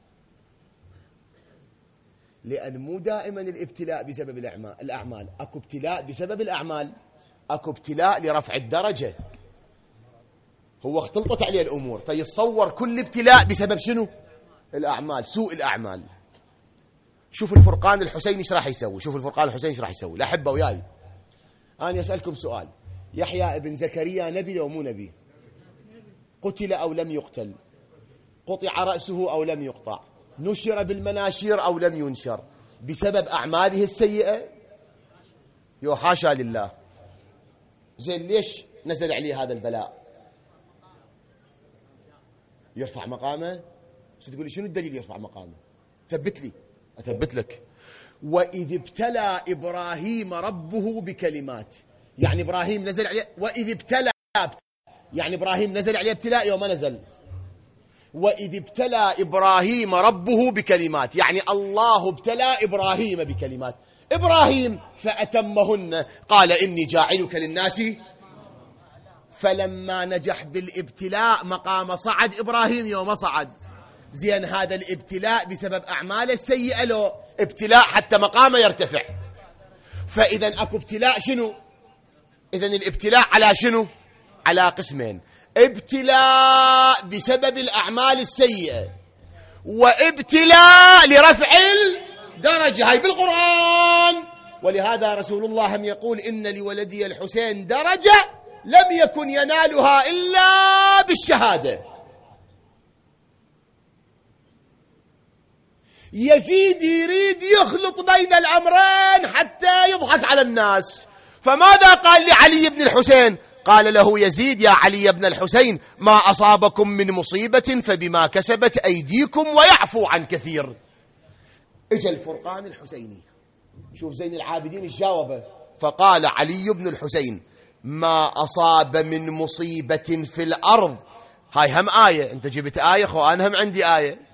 لأن مو دائما الابتلاء بسبب الأعمال. أكو ابتلاء بسبب الأعمال، أكو ابتلاء لرفع الدرجة. هو اختلطت عليه الأمور، فيتصور كل ابتلاء بسبب شنو؟ الأعمال، سوء الأعمال. شوف الفرقان الحسين ايش راح يسوي، شوف الفرقان الحسين ايش راح يسوي. لا أحبه وياي، أنا أسألكم سؤال، يحيى ابن زكريا نبي أو مو نبي؟ قتل أو لم يقتل؟ قطع رأسه أو لم يقطع؟ نشر بالمناشير أو لم ينشر؟ بسبب أعماله السيئة؟ حاشا لله. زين ليش نزل عليه هذا البلاء؟ يرفع مقامه. تقول لي شنو الدليل يرفع مقامه؟ ثبت لي. أثبت لك. وإذ ابتلى إبراهيم ربه بكلمات، يعني إبراهيم نزل عليه. وإذ ابتلى، يعني إبراهيم نزل عليه ابتلاء يوم ما نزل. وإذ ابتلى إبراهيم ربه بكلمات، يعني الله ابتلى إبراهيم بكلمات. إبراهيم فأتمهن قال إني جاعلك للناس. فلما نجح بالابتلاء مقام صعد إبراهيم يوم صعد. زين هذا الابتلاء بسبب أعماله السيئة، له ابتلاء حتى مقامه يرتفع. فإذا أكو ابتلاء شنو؟ إذن الابتلاء على شنو؟ على قسمين: ابتلاء بسبب الأعمال السيئة، وابتلاء لرفع الدرجة. هاي بالقرآن. ولهذا رسول الله هم يقول إن لولدي الحسين درجة لم يكن ينالها إلا بالشهادة. يزيد يريد يخلط بين الأمرين حتى يضحك على الناس. فماذا قال لعلي بن الحسين؟ قال له يزيد: يا علي بن الحسين، ما أصابكم من مصيبة فبما كسبت أيديكم ويعفو عن كثير. اجى الفرقان الحسيني، شوف زين العابدين الجاوبة. فقال علي بن الحسين: ما أصاب من مصيبة في الأرض. هاي هم آية، أنت جبت آية خو، أنا هم عندي آية.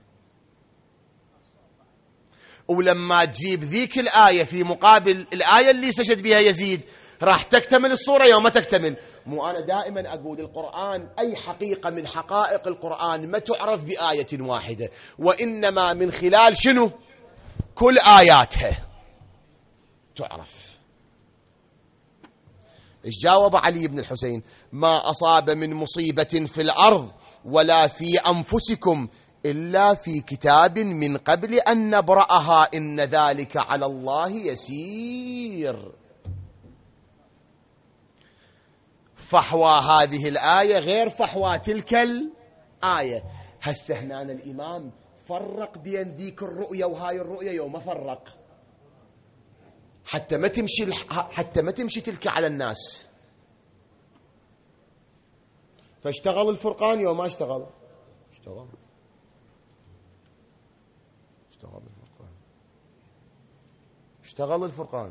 ولما تجيب ذيك الآية في مقابل الآية اللي استشهد بها يزيد، راح تكتمل الصورة يوم تكتمل. مو أنا دائما أقول القرآن أي حقيقة من حقائق القرآن ما تعرف بآية واحدة، وإنما من خلال شنو؟ كل آياتها. تعرف. إيش جاوب علي بن الحسين؟ ما أصاب من مصيبة في الأرض ولا في أنفسكم إلا في كتاب من قبل أن نبرأها إن ذلك على الله يسير. فحوى هذه الآية غير فحوى تلك الآية. هسه هنا الإمام فرق بين ذيك الرؤية وهاي الرؤية، يوم ما فرق حتى ما تمشي تلك على الناس. فاشتغل الفرقان يوم ما اشتغل اشتغل الفرقان.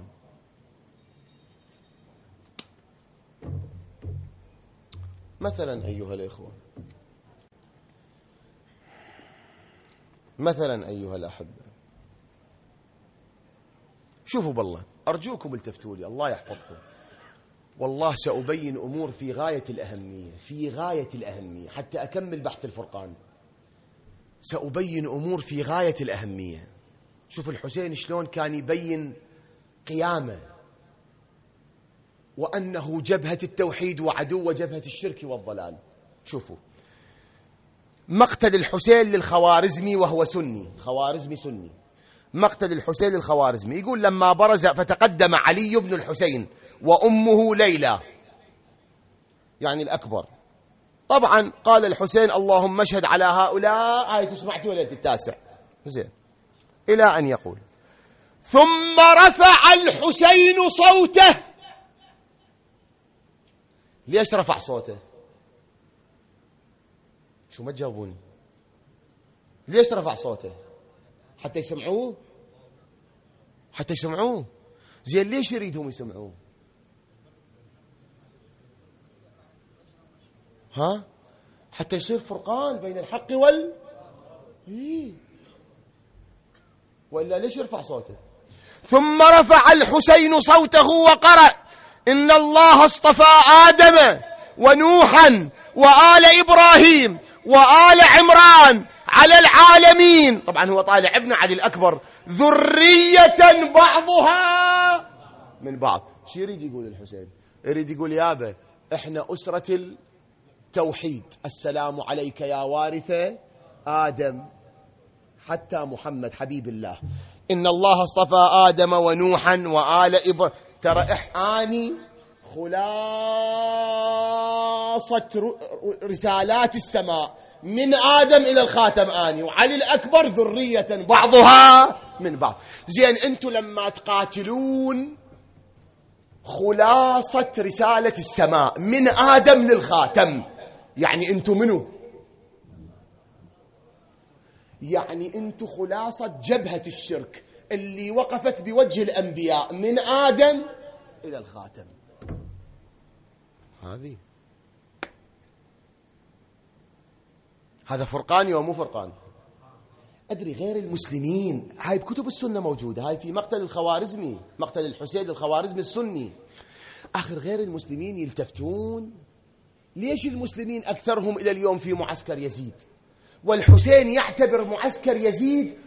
مثلا أيها الإخوة، مثلا أيها الأحبة، شوفوا بالله أرجوكم التفتوا لي، الله يحفظكم. والله سأبين أمور في غاية الأهمية، في غاية الأهمية، حتى أكمل بحث الفرقان سأبين أمور في غاية الأهمية. شوف الحسين شلون كان يبين قيامه وأنه جبهة التوحيد وعدو جبهة الشرك والضلال. شوفوا مقتل الحسين للخوارزمي وهو سني، خوارزمي سني. مقتل الحسين للخوارزمي يقول لما برز فتقدم علي بن الحسين وأمه ليلى، يعني الأكبر. طبعا قال الحسين اللهم اشهد على هؤلاء، آية سمعتوا ليلة التاسع، زين، إلى أن يقول ثم رفع الحسين صوته. ليش رفع صوته؟ شو ما تجاوبوني؟ ليش رفع صوته؟ حتى يسمعوه، حتى يسمعوه. زين ليش يريدهم يسمعوه؟ ها؟ حتى يصير فرقان بين الحق وإلا ليش يرفع صوته؟ ثم رفع الحسين صوته وقرأ إن الله اصطفى آدم ونوحا وآل إبراهيم وآل عمران على العالمين. طبعا هو طالع ابن علي الأكبر، ذرية بعضها من بعض. شو يريد يقول الحسين؟ يريد يقول يابا احنا أسرة التوحيد، السلام عليك يا وارث آدم، حتى محمد حبيب الله. إن الله اصطفى آدم ونوحا وآل إبراهيم. ترى إحاني خلاصة رسالات السماء من آدم إلى الخاتم آني، وعلي الأكبر ذرية بعضها من بعض. زين أنتم لما تقاتلون خلاصة رسالة السماء من آدم للخاتم، يعني أنتم منو؟ يعني أنتم خلاصة جبهة الشرك اللي وقفت بوجه الأنبياء من آدم إلى الخاتم. هذا فرقان ومو فرقان؟ أدري غير المسلمين، هاي بكتب السنة موجودة، هاي في مقتل الخوارزمي، مقتل الحسين الخوارزمي السني. آخر غير المسلمين يلتفتون. ليش المسلمين أكثرهم إلى اليوم في معسكر يزيد، والحسين يعتبر معسكر يزيد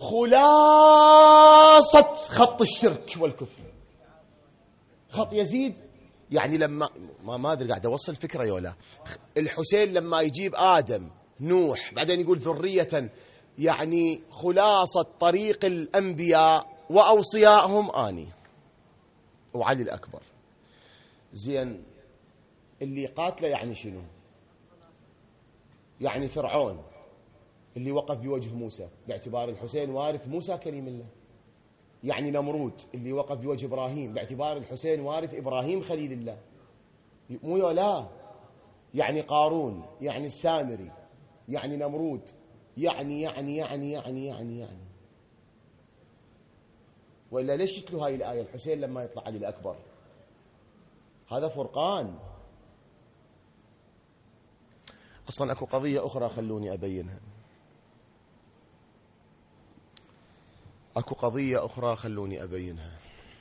خلاصة خط الشرك والكفر؟ خط يزيد يعني لما ما أدري قاعد أوصل فكرة يولا. الحسين لما يجيب آدم نوح بعدين يقول ذرية، يعني خلاصة طريق الأنبياء وأوصيائهم آني وعلي الأكبر. زين اللي قاتله يعني شنو؟ يعني فرعون اللي وقف بوجه موسى باعتبار الحسين وارث موسى كليم الله، يعني نمرود اللي وقف بوجه إبراهيم باعتبار الحسين وارث إبراهيم خليل الله، مو لا، يعني قارون، يعني السامري، يعني نمرود، يعني وإلا ليش يتلو هاي الآية الحسين لما يطلع علي الأكبر؟ هذا فرقان. أصلا أكو قضية أخرى خلوني أبينها، أكو قضية أخرى خلوني أبينها.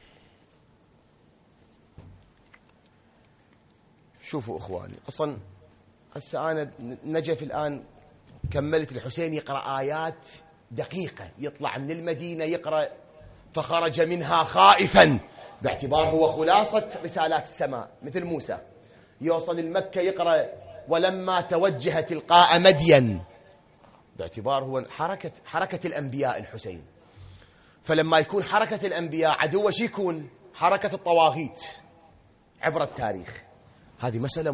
شوفوا إخواني، أصلا هسه أنا نجف الآن كملت الحسين يقرأ آيات دقيقة، يطلع من المدينة يقرأ فخرج منها خائفا، باعتبار هو خلاصة رسالات السماء، مثل موسى يوصل المكة يقرأ ولما توجه تلقاء مدين، باعتبار هو حركة الأنبياء الحسين. فلما يكون حركة الأنبياء عدو شي يكون حركة الطواغيت عبر التاريخ. هذه مسألة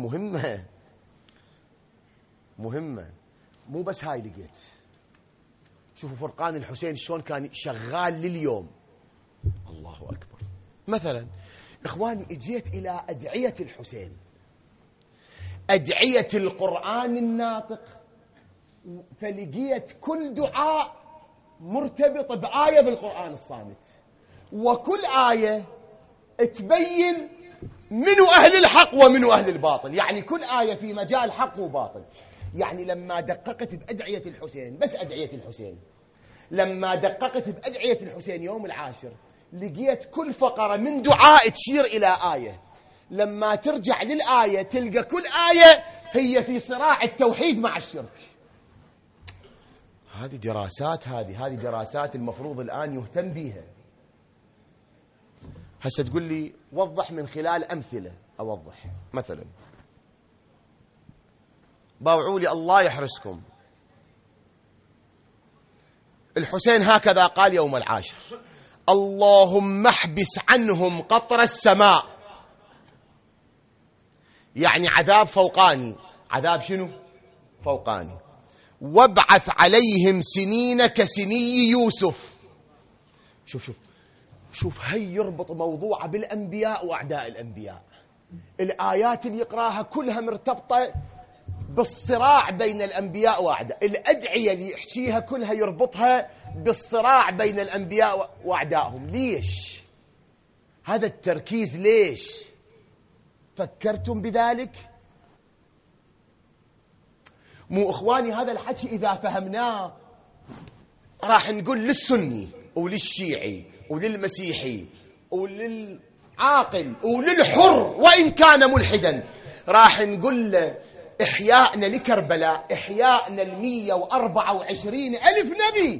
مهمة. مو بس هاي لقيت، شوفوا فرقان الحسين شلون كان شغال لليوم. الله أكبر. مثلا إخواني اجيت إلى أدعية الحسين، أدعية القرآن الناطق، فلقيت كل دعاء مرتبط بآية بالقرآن الصامت، وكل آية تبين منو أهل الحق ومنو أهل الباطل، يعني كل آية في مجال حق وباطل. يعني لما دققت بأدعية الحسين، بس أدعية الحسين، لما دققت بأدعية الحسين يوم العاشر لقيت كل فقرة من دعاء تشير إلى آية. لما ترجع للآية تلقى كل آية هي في صراع التوحيد مع الشرك. هذه دراسات، هذه دراسات المفروض الآن يهتم بها. هسه تقول لي وضح من خلال أمثلة. أوضح. مثلا باوعوا لي الله يحرسكم، الحسين هكذا قال يوم العاشر: اللهم احبس عنهم قطر السماء، يعني عذاب فوقاني. عذاب شنو؟ فوقاني. وابعث عليهم سنين كسني يوسف. شوف هي يربط موضوع بالأنبياء وأعداء الأنبياء. الآيات اللي يقراها كلها مرتبطة بالصراع بين الأنبياء وأعداء. الأدعية اللي يحكيها كلها يربطها بالصراع بين الأنبياء وأعدائهم. ليش هذا التركيز؟ ليش؟ فكرتم بذلك؟ مو إخواني هذا الحكي إذا فهمناه راح نقول للسني وللشيعي وللمسيحي وللعاقل وللحر وإن كان ملحدا، راح نقول له إحياءنا لكربلاء، إحياءنا 124,000 نبي،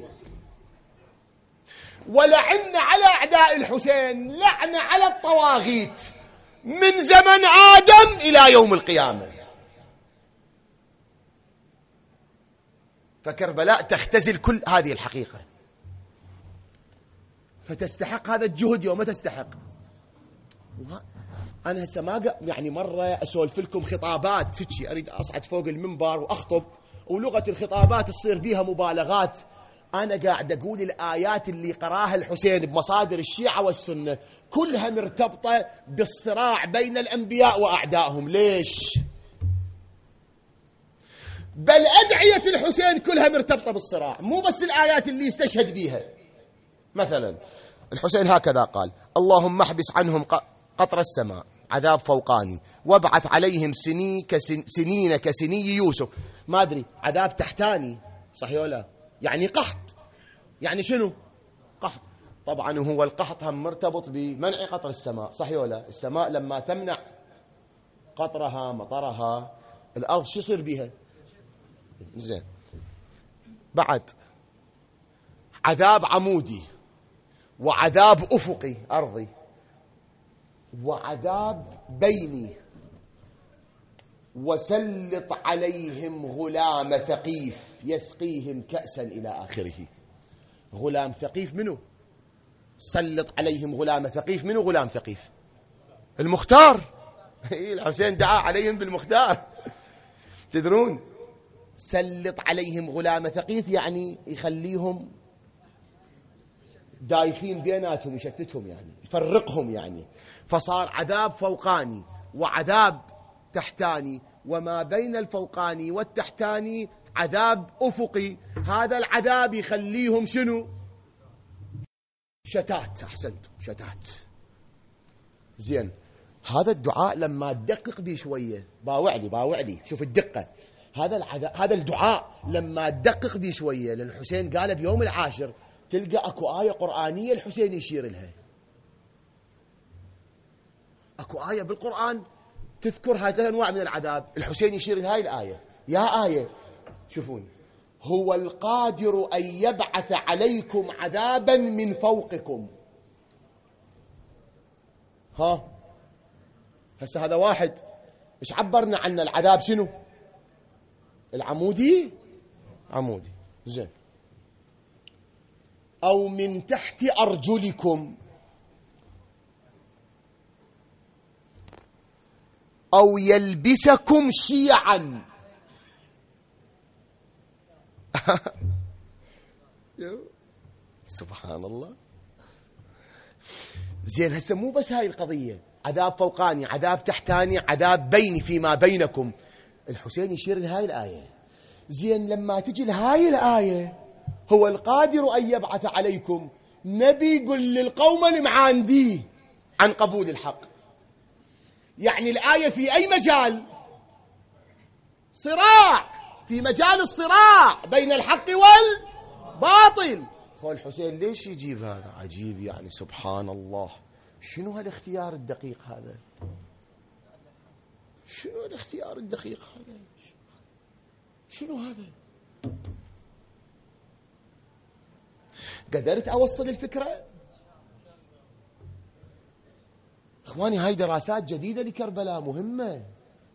ولعنا على أعداء الحسين، لعنة على الطواغيت من زمن آدم إلى يوم القيامة. فكربلاء تختزل كل هذه الحقيقة، فتستحق هذا الجهد يوم تستحق. أنا هسه ما يعني مرة أسولف لكم خطابات فتشي، أريد أصعد فوق المنبر وأخطب ولغة الخطابات تصير بيها مبالغات. أنا قاعد أقول الآيات اللي قراها الحسين بمصادر الشيعة والسنة كلها مرتبطة بالصراع بين الأنبياء وأعدائهم. ليش؟ بل أدعية الحسين كلها مرتبطة بالصراع، مو بس الآيات اللي يستشهد بيها. مثلا الحسين هكذا قال: اللهم احبس عنهم قطر السماء، عذاب فوقاني، وابعث عليهم سنين كسني يوسف. ما أدري عذاب تحتاني، صحيح ولا؟ يعني قحط. يعني شنو قحط؟ طبعا هو القحط هم مرتبط بمنع قطر السماء، صحيح ولا؟ السماء لما تمنع قطرها مطرها الأرض شو يصير بها؟ زين. بعد عذاب عمودي، وعذاب أفقي أرضي، وعذاب بيني، وسلط عليهم غلام ثقيف يسقيهم كأسا إلى آخره. غلام ثقيف منه؟ سلط عليهم غلام ثقيف. منه غلام ثقيف؟ المختار. الحسين دعا عليهم بالمختار. تدرون سلط عليهم غلام ثقيف يعني يخليهم دايخين بيناتهم، يشتتهم، يعني يفرقهم. يعني فصار عذاب فوقاني وعذاب تحتاني، وما بين الفوقاني والتحتاني عذاب أفقي. هذا العذاب يخليهم شنو؟ شتات. أحسنتم، شتات. زين. هذا الدعاء لما تدقق به شوية، باوعلي شوف الدقة. هذا الدعاء لما تدقق به شوية، لأن الحسين قال بيوم العاشر، تلقى أكو آية قرآنية الحسين يشير لها. أكو آية بالقرآن تذكر هذه الأنواع من العذاب، الحسين يشير لهاي الآية. يا آية شوفون: هو القادر أن يبعث عليكم عذابا من فوقكم. ها هسه هذا واحد إيش عبرنا عنه العذاب شنو؟ العمودي عمودي. زين. أو من تحت أرجلكم أو يلبسكم شيعا. سبحان الله. زين هسه مو بس هاي القضية، عذاب فوقاني، عذاب تحتاني، عذاب بيني فيما بينكم. الحسين يشير لهاي الآية. زين لما تجي لهاي الآية هو القادر أن يبعث عليكم نبي يقول للقوم المعانديه عن قبول الحق. يعني الآية في أي مجال؟ صراع، في مجال الصراع بين الحق والباطل. الحسين ليش يجيب هذا؟ عجيب يعني، سبحان الله. شنو هالاختيار الدقيق هذا؟ شنو الاختيار الدقيق هذا؟ شنو هذا؟ قدرت أوصل الفكرة؟ إخواني هاي دراسات جديدة لكربلاء مهمة.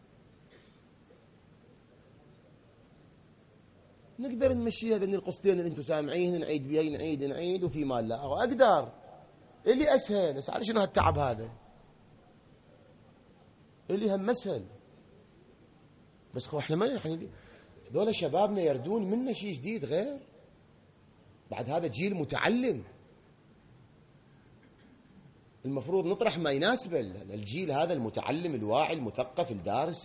نقدر نمشي هذين القصتين اللي انتم سامعين، نعيد بيها نعيد وفي مال لا أقدر. اللي أسهل بس على شنو هالتعب هذا؟ اللي هم أسهل. بس خو احنا ما يعني دول شبابنا يردون منا شيء جديد غير. بعد هذا جيل متعلم المفروض نطرح ما يناسبه. الجيل هذا المتعلم الواعي المثقف الدارس.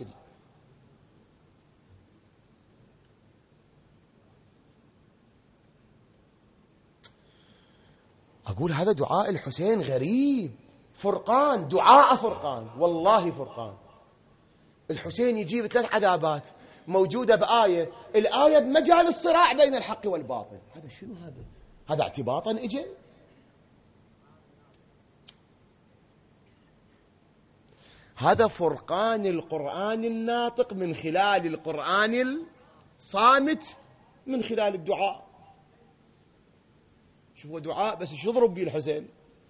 أقول هذا دعاء الحسين غريب، فرقان، دعاء فرقان، والله فرقان. الحسين يجيب 3 عذابات موجودة بآية، الآية بمجال الصراع بين الحق والباطل. هذا شنو هذا؟ هذا اعتباطا إجل؟ هذا فرقان القرآن الناطق من خلال القرآن الصامت من خلال الدعاء. شوفوا دعاء بس شو ضرب به الحسين.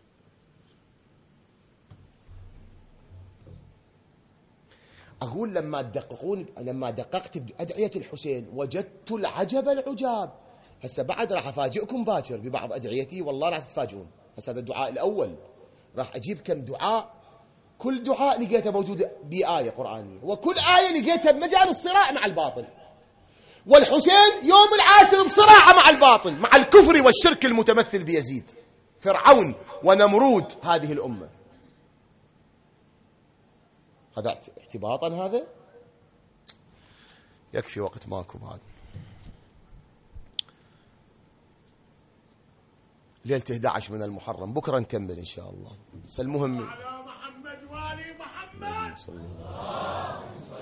أقول لما دققت بأدعية الحسين وجدت العجب العجاب. هسه بعد راح أفاجئكم باكر ببعض أدعيتي، والله راح تتفاجئون. هسه هذا الدعاء الأول، راح أجيب كم دعاء، كل دعاء لقيته موجود بآية قرآنية، وكل آية لقيتها بمجال الصراع مع الباطل. والحسين يوم العاشر بصراعه مع الباطل، مع الكفر والشرك المتمثل بيزيد، فرعون ونمرود هذه الأمة. هذا اعتباطا، هذا يكفي وقت ماكو بعد. ليلة 11 من المحرم، بكرة نكمل إن شاء الله. المهم على محمد والي محمد صلى الله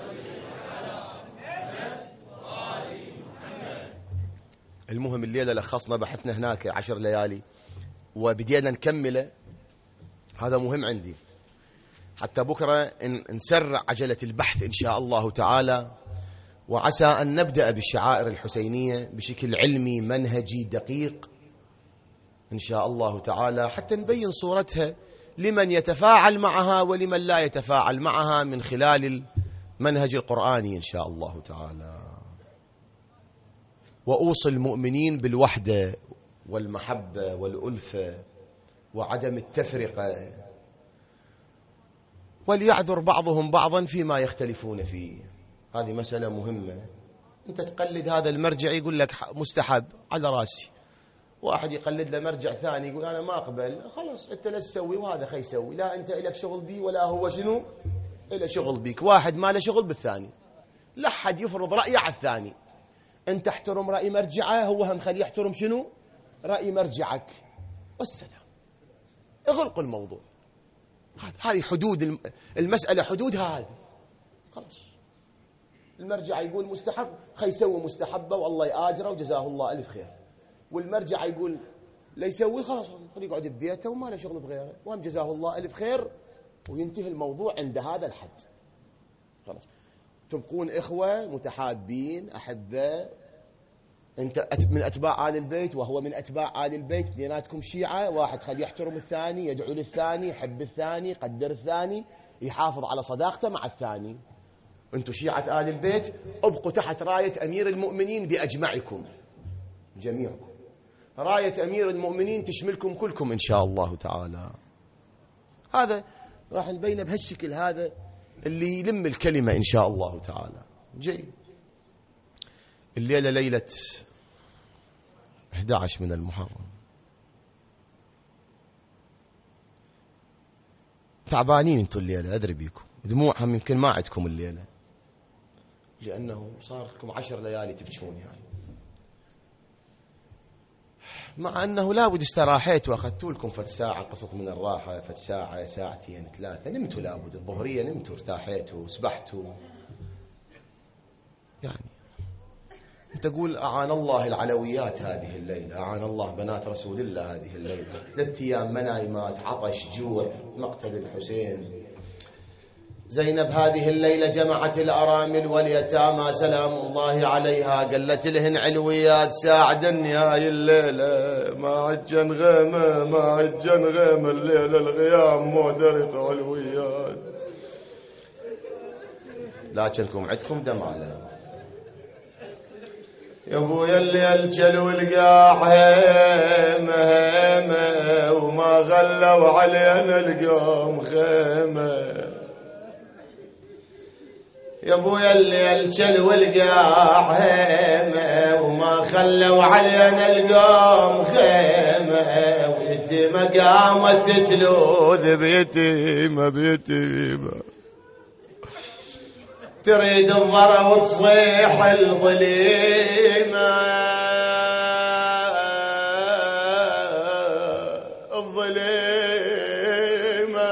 المهم الليلة لخصنا بحثنا هناك 10 ليالي وبدينا نكمله. هذا مهم عندي حتى بكرة نسرع عجلة البحث إن شاء الله تعالى، وعسى أن نبدأ بالشعائر الحسينية بشكل علمي منهجي دقيق إن شاء الله تعالى، حتى نبين صورتها لمن يتفاعل معها ولمن لا يتفاعل معها من خلال المنهج القرآني إن شاء الله تعالى. وأوصي المؤمنين بالوحدة والمحبة والألفة وعدم التفرقة، وليعذر بعضهم بعضا فيما يختلفون فيه. هذه مسألة مهمة. أنت تقلد هذا المرجع يقول لك مستحب، على راسي. واحد يقلد له مرجع ثاني يقول أنا ما أقبل، خلاص أنت لا تسوي وهذا خي يسوي، لا أنت إلك شغل بي ولا هو شنو إله شغل بيك. واحد ما له شغل بالثاني، لا حد يفرض رأيه على الثاني. أنت احترم رأي مرجعه، هو هم خليه يحترم شنو رأي مرجعك، والسلام. اغلقوا الموضوع. هذه حدود المسألة، حدود هذه خلاص. المرجع يقول مستحب، خي يسوي مستحبه والله يآجره وجزاه الله ألف خير. والمرجع يقول لا يسوي، خلاص خليه يقعد ببيته وما له شغل بغيره، وهم جزاه الله ألف خير، وينتهي الموضوع عند هذا الحد. خلاص تبقون إخوة متحابين أحبة أنت من أتباع آل البيت وهو من أتباع آل البيت، اثنيناتكم شيعة، واحد خليه يحترم الثاني، يدعو للثاني، يحب الثاني، يقدر الثاني، يحافظ على صداقته مع الثاني. أنتم شيعة آل البيت ابقوا تحت راية أمير المؤمنين بأجمعكم جميعكم. راية أمير المؤمنين تشملكم كلكم إن شاء الله تعالى. هذا راح نبينه بهالشكل هذا اللي يلم الكلمة إن شاء الله تعالى. جيد. الليلة ليلة 11 من المحرم، تعبانين انتم الليلة، أدري بيكم دموعهم يمكن ما عندكم الليلة، لأنه صار لكم 10 ليالي تبكون يعني، مع أنه لابد استراحيت وأخذتوا لكم فت ساعة قسط من الراحة، فت ساعة ساعتين 3 نمتوا، لابد الظهرية نمتوا ارتاحيتوا سبحتوا يعني. تقول أعان الله العلويات هذه الليلة، أعان الله بنات رسول الله هذه الليلة، 3 أيام منايمات، عطش، جوع، مقتل الحسين. زينب هذه الليلة جمعت الأرامل واليتامى سلام الله عليها، قالت لهن علويات ساعدني هاي الليلة، ما عجن غيمة ما عجن غيمة الليلة الغيام مو درت علويات، لكنكم عندكم دمالة يا ابويا اللي الجلو القاع هيمة هيمة وما غلوا علينا القوم خيمة، يا ابويا اللي الجلو القاع هيمة وما خلوا علينا القوم خيمة، ويتيمة قامت تلوذ بيتيمة بيتيمة تريد الضرع وتصيح الظليمة الظليمة.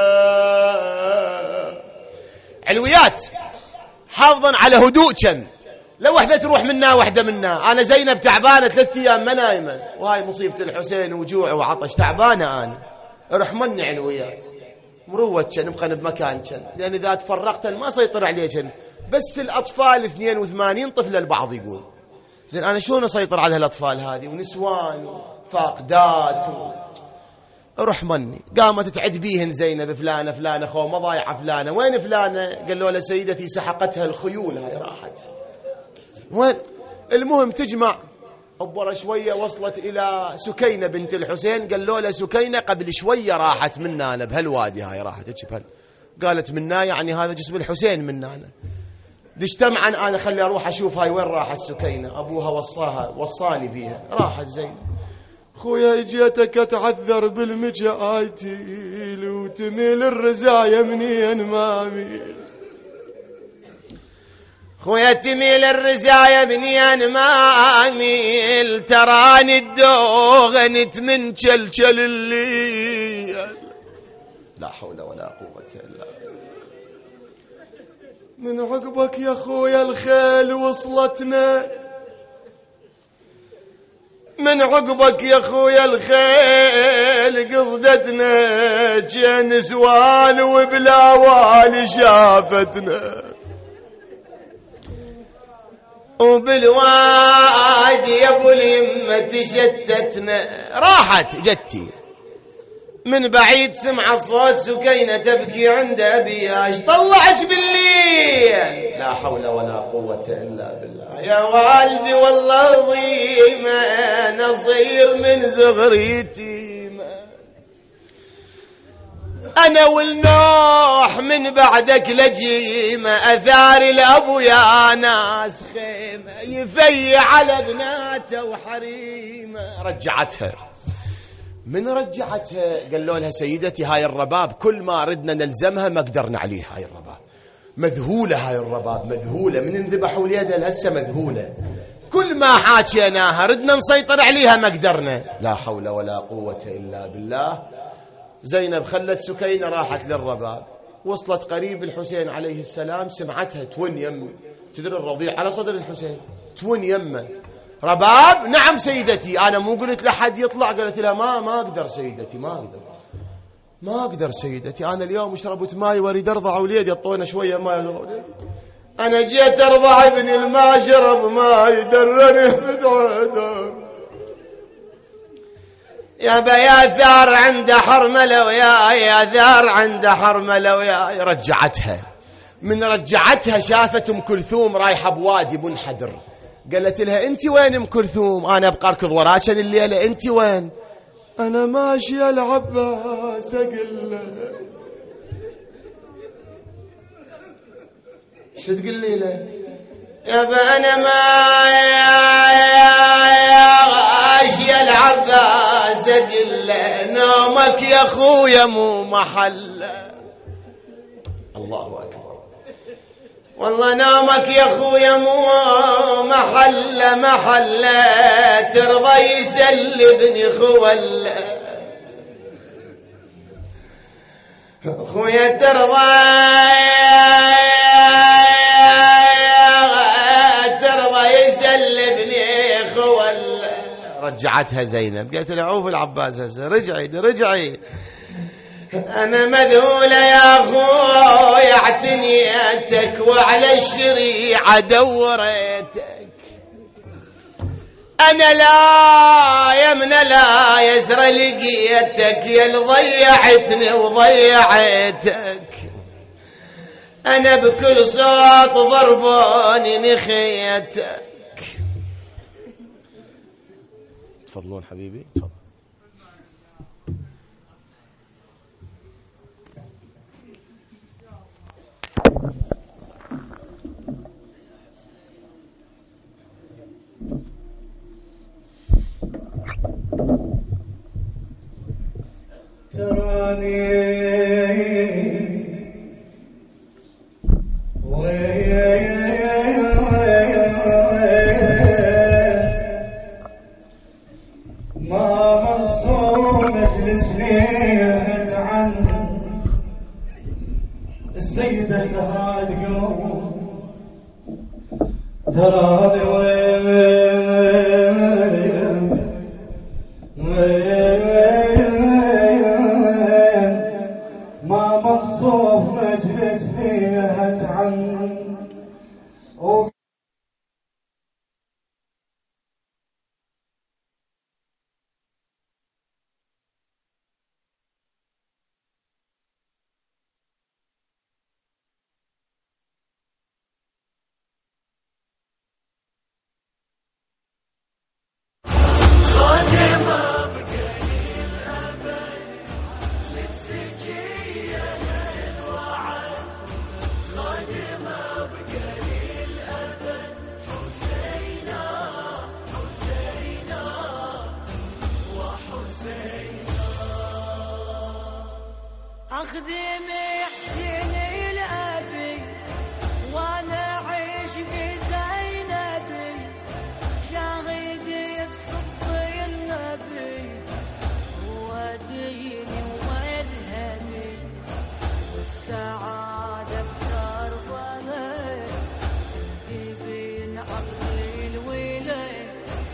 علويات حافظا على هدوء، كم لو وحدة تروح منا وحدة منا. أنا زينب تعبانة 3 أيام ما نايمة، وهاي مصيبة الحسين وجوع وعطش، تعبانة أنا، ارحمني علويات، مروة كان مقن بمكان كان، لأن إذا تفرقت ما سيطر عليه كان. بس الأطفال 82 طفل البعض يقول، زين أنا شلون أسيطر على هالأطفال هذه ونسوان وفاقدات ارحمني. قامت تعد بيهن زينب، فلانة فلانة خو مضايعة فلانة، وين فلانة؟ قالوا لها سيدتي سحقتها الخيول، هاي راحت. وين؟ المهم تجمع أبورة شوية، وصلت إلى سكينة بنت الحسين، قالوا لها سكينة قبل شوية راحت منا أنا بهالوادي، هاي راحت تشبهل. قالت منا يعني هذا جسم الحسين منا أنا، اجتمعا أنا خلي أروح أشوف هاي وين راحت سكينة. أبوها وصاني فيها، راحت زين. خويا اجيتك اتعذر بالمجايتي وتميل الرزايا منين ما ميل، خويا تميل الرزايا منين ما اميل، تراني الدوغنت من شلشل الليل، لا حول ولا قوة الا بالله. من عقبك يا خويا الخيل وصلتنا، من عقبك يا خويا الخيل قصدتنا، جا نسوان وبلا والي شافتنا، وبالوادي يا ابو اليمة تشتتنا. راحت جتي من بعيد سمعت صوت سكينة تبكي عند أبياش، طلعش بالليل، لا حول ولا قوة إلا بالله. يا والدي والله ضيمة نصير من زغريتي، أنا والنوح من بعدك لجيمة، أثار الأبو يا ناس خيمة، يفي على بناته وحريمة. رجعتها. من رجعتها قالوا لها سيدتي هاي الرباب كل ما ردنا نلزمها ما قدرنا عليها، هاي الرباب مذهولة، هاي الرباب مذهولة، من انذبحوا ليدها لهسه مذهولة، كل ما حاكيناها ردنا نسيطر عليها ما قدرنا، لا حول ولا قوة إلا بالله. زينب خلت سكينة راحت للرباب، وصلت قريب الحسين عليه السلام، سمعتها تون يم، تدري الرضيع على صدر الحسين، تون يمه رباب. نعم سيدتي، أنا مو قلت لحد يطلع؟ قالت لها ما أقدر سيدتي، ما أقدر سيدتي، أنا اليوم شربت ماي واريد أرضع وليدي، يطونا شوية ماي. أنا جيت أرضع ابني ما شرب ما يدرني بدعوده. يا بيا ثار عند حرملة ويا ثار عند حرملة ويا. رجعتها. من رجعتها شافت أم كلثوم رايحة بوادي منحدر. قالت لها أنت وين أم كلثوم؟ أنا أبقى أركض وراك الليلة، أنت وين؟ أنا ماشي العباس أقل. شو تقول لي له؟ يابا أنا ماشي العباس أقل. نومك يا أخويا مو محل. الله أكبر. والله نومك يا أخويا مو محل ترضى يسلبني خول. أخويا ترضى يسلبني خول. رجعتها زينب قالت له عوف العباس هسه رجعي. أنا مذهولة يا أخوي اعتنيتك وعلى الشريعة دوريتك. أنا لا يمن لا يسر لقيتك يا اللي ضيعتني وضيعتك. أنا بكل صوت ضربوني نخيتك. تفضلون حبيبي. ما منصور مجلس ليت عن السيدة زهاد قوم تراني ما منصور مجلس ليت عن أخدم حسيني الأبي وأنا عشق زينبي شاهدي صفي النبي وديني ومذهبي والسعادة بتربها بين عقلي الولي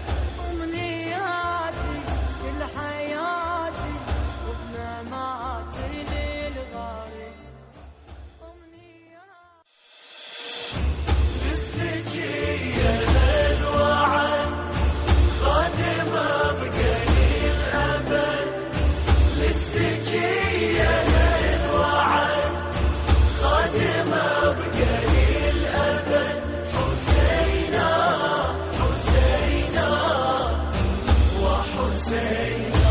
أمنياتي كل حياتي وبنماتي للغاري أمنياتي للسجية للوعد خادمة بقليل أبد للسجية للوعد خادمة بقليل أبد حسينا حسينا وحسينا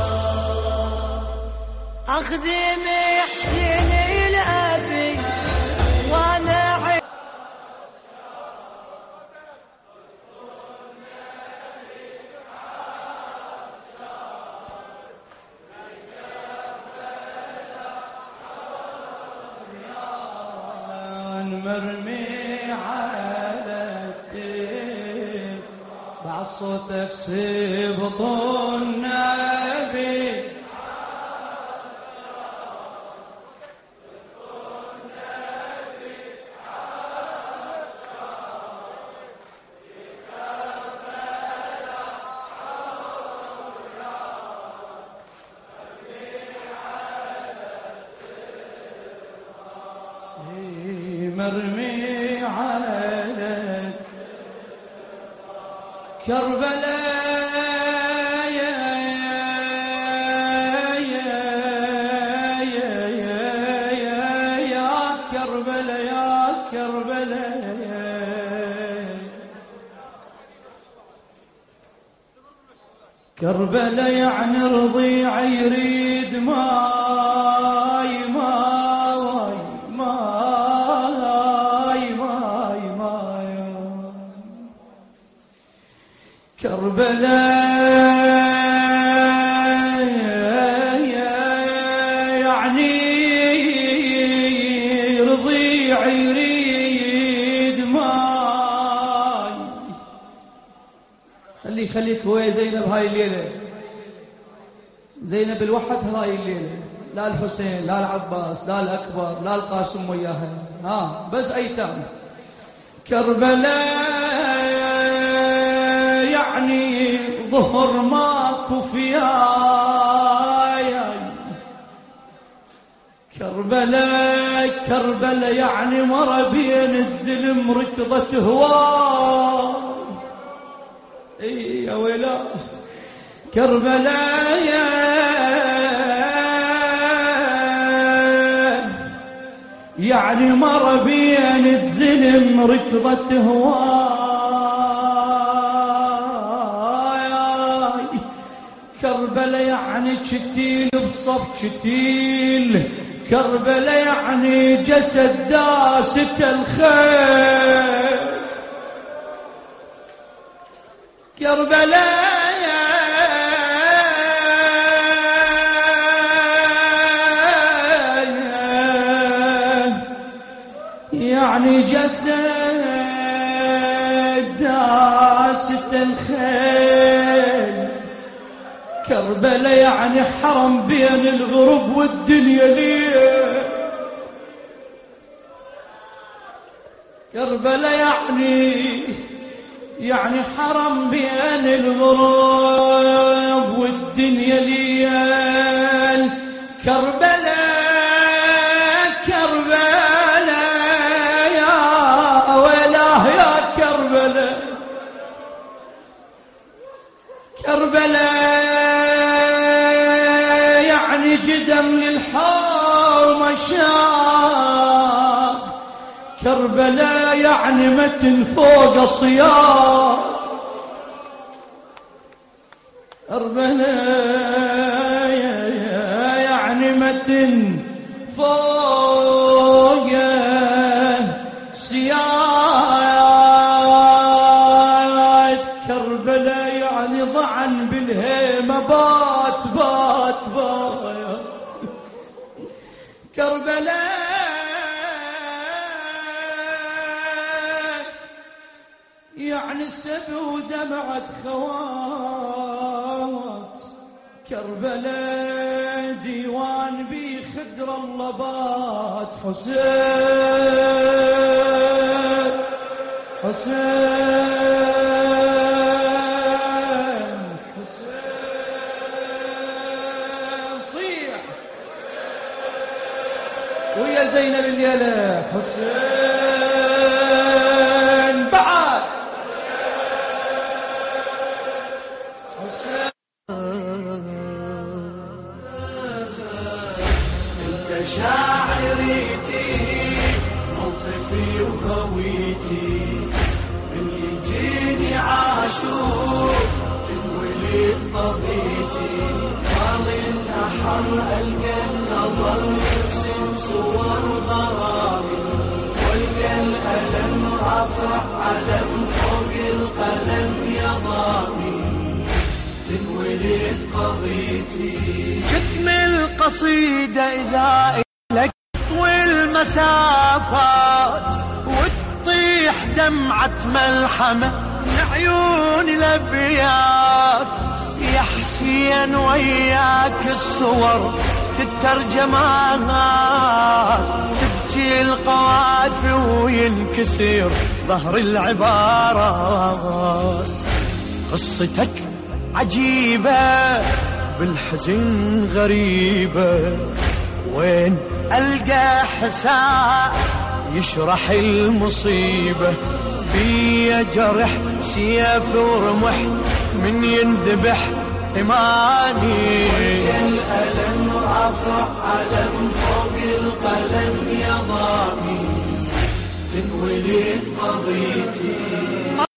أخدم حسيني الأبي وأنا مرمي على التيب بعصوته في بطون النبي مرمي على كربلاء يا كربلاء يا كربلاء كربلاء يعني رضيع يريد ماي ماي ماي ماي ماي كربلاء يعني رضيع يريد ماي. خليك ويا زينب هاي الليلة، زينب الوحد هاي الليلة، لا الحسين لا العباس لا الأكبر لا القاسم وياها، بس أيتام. كربلاء يعني ظهر ماكو فياي. كربلاء يعني مرة بين الزلم ركضت هواي. يا ويلا كربلاء يعني مر بين الزلم ركضت هواي. كربلاء يعني شتيل بصف شتيل. كربلاء يعني جسد داسة الخيل. كربلاء يعني جسد داسة الخيل. كربلاء يعني حرم بين الغرب والدنيا ليه. كربلاء يعني حرم بين الغرب والدنيا ليال. كربلاء يا أولاه يا كربلاء يعني جدم للحار مشاق. كربلاء يعني متن فوق صيام. كربلاء يعني متن فوق سياد. كربلاء يعني ضعن بالهيمة بات بات بات. كربلاء يعني السبع ودمعة خوات. كربلاء ديوان بخدر اللبات. حسين حسين حسين صيح ويا زينب الليلة. حسين بعد شاعريتي موقفي وهويتي. من يجيني عاشور تنولد طبيتي. طالي النحر ألقى النظر يرسم صور غرامي. والقى الألم رافع علم فوق القلم يا ضامي. تنولد قضيتي. ختم القصيدة إذا لك والمسافات وتطيح دمعة ملحمة من عيون الأبيات. يا حسين وياك الصور تترجمات. تبكي القوافي وينكسر ظهر العبارات. قصتك عجيبة بالحزن غريبة. وين ألقى حساس يشرح المصيبة، في جرح سيف ورمح من ينذبح إيماني. الألم رافع علم فوق القلم يا ضامي، تنولد قضيتي.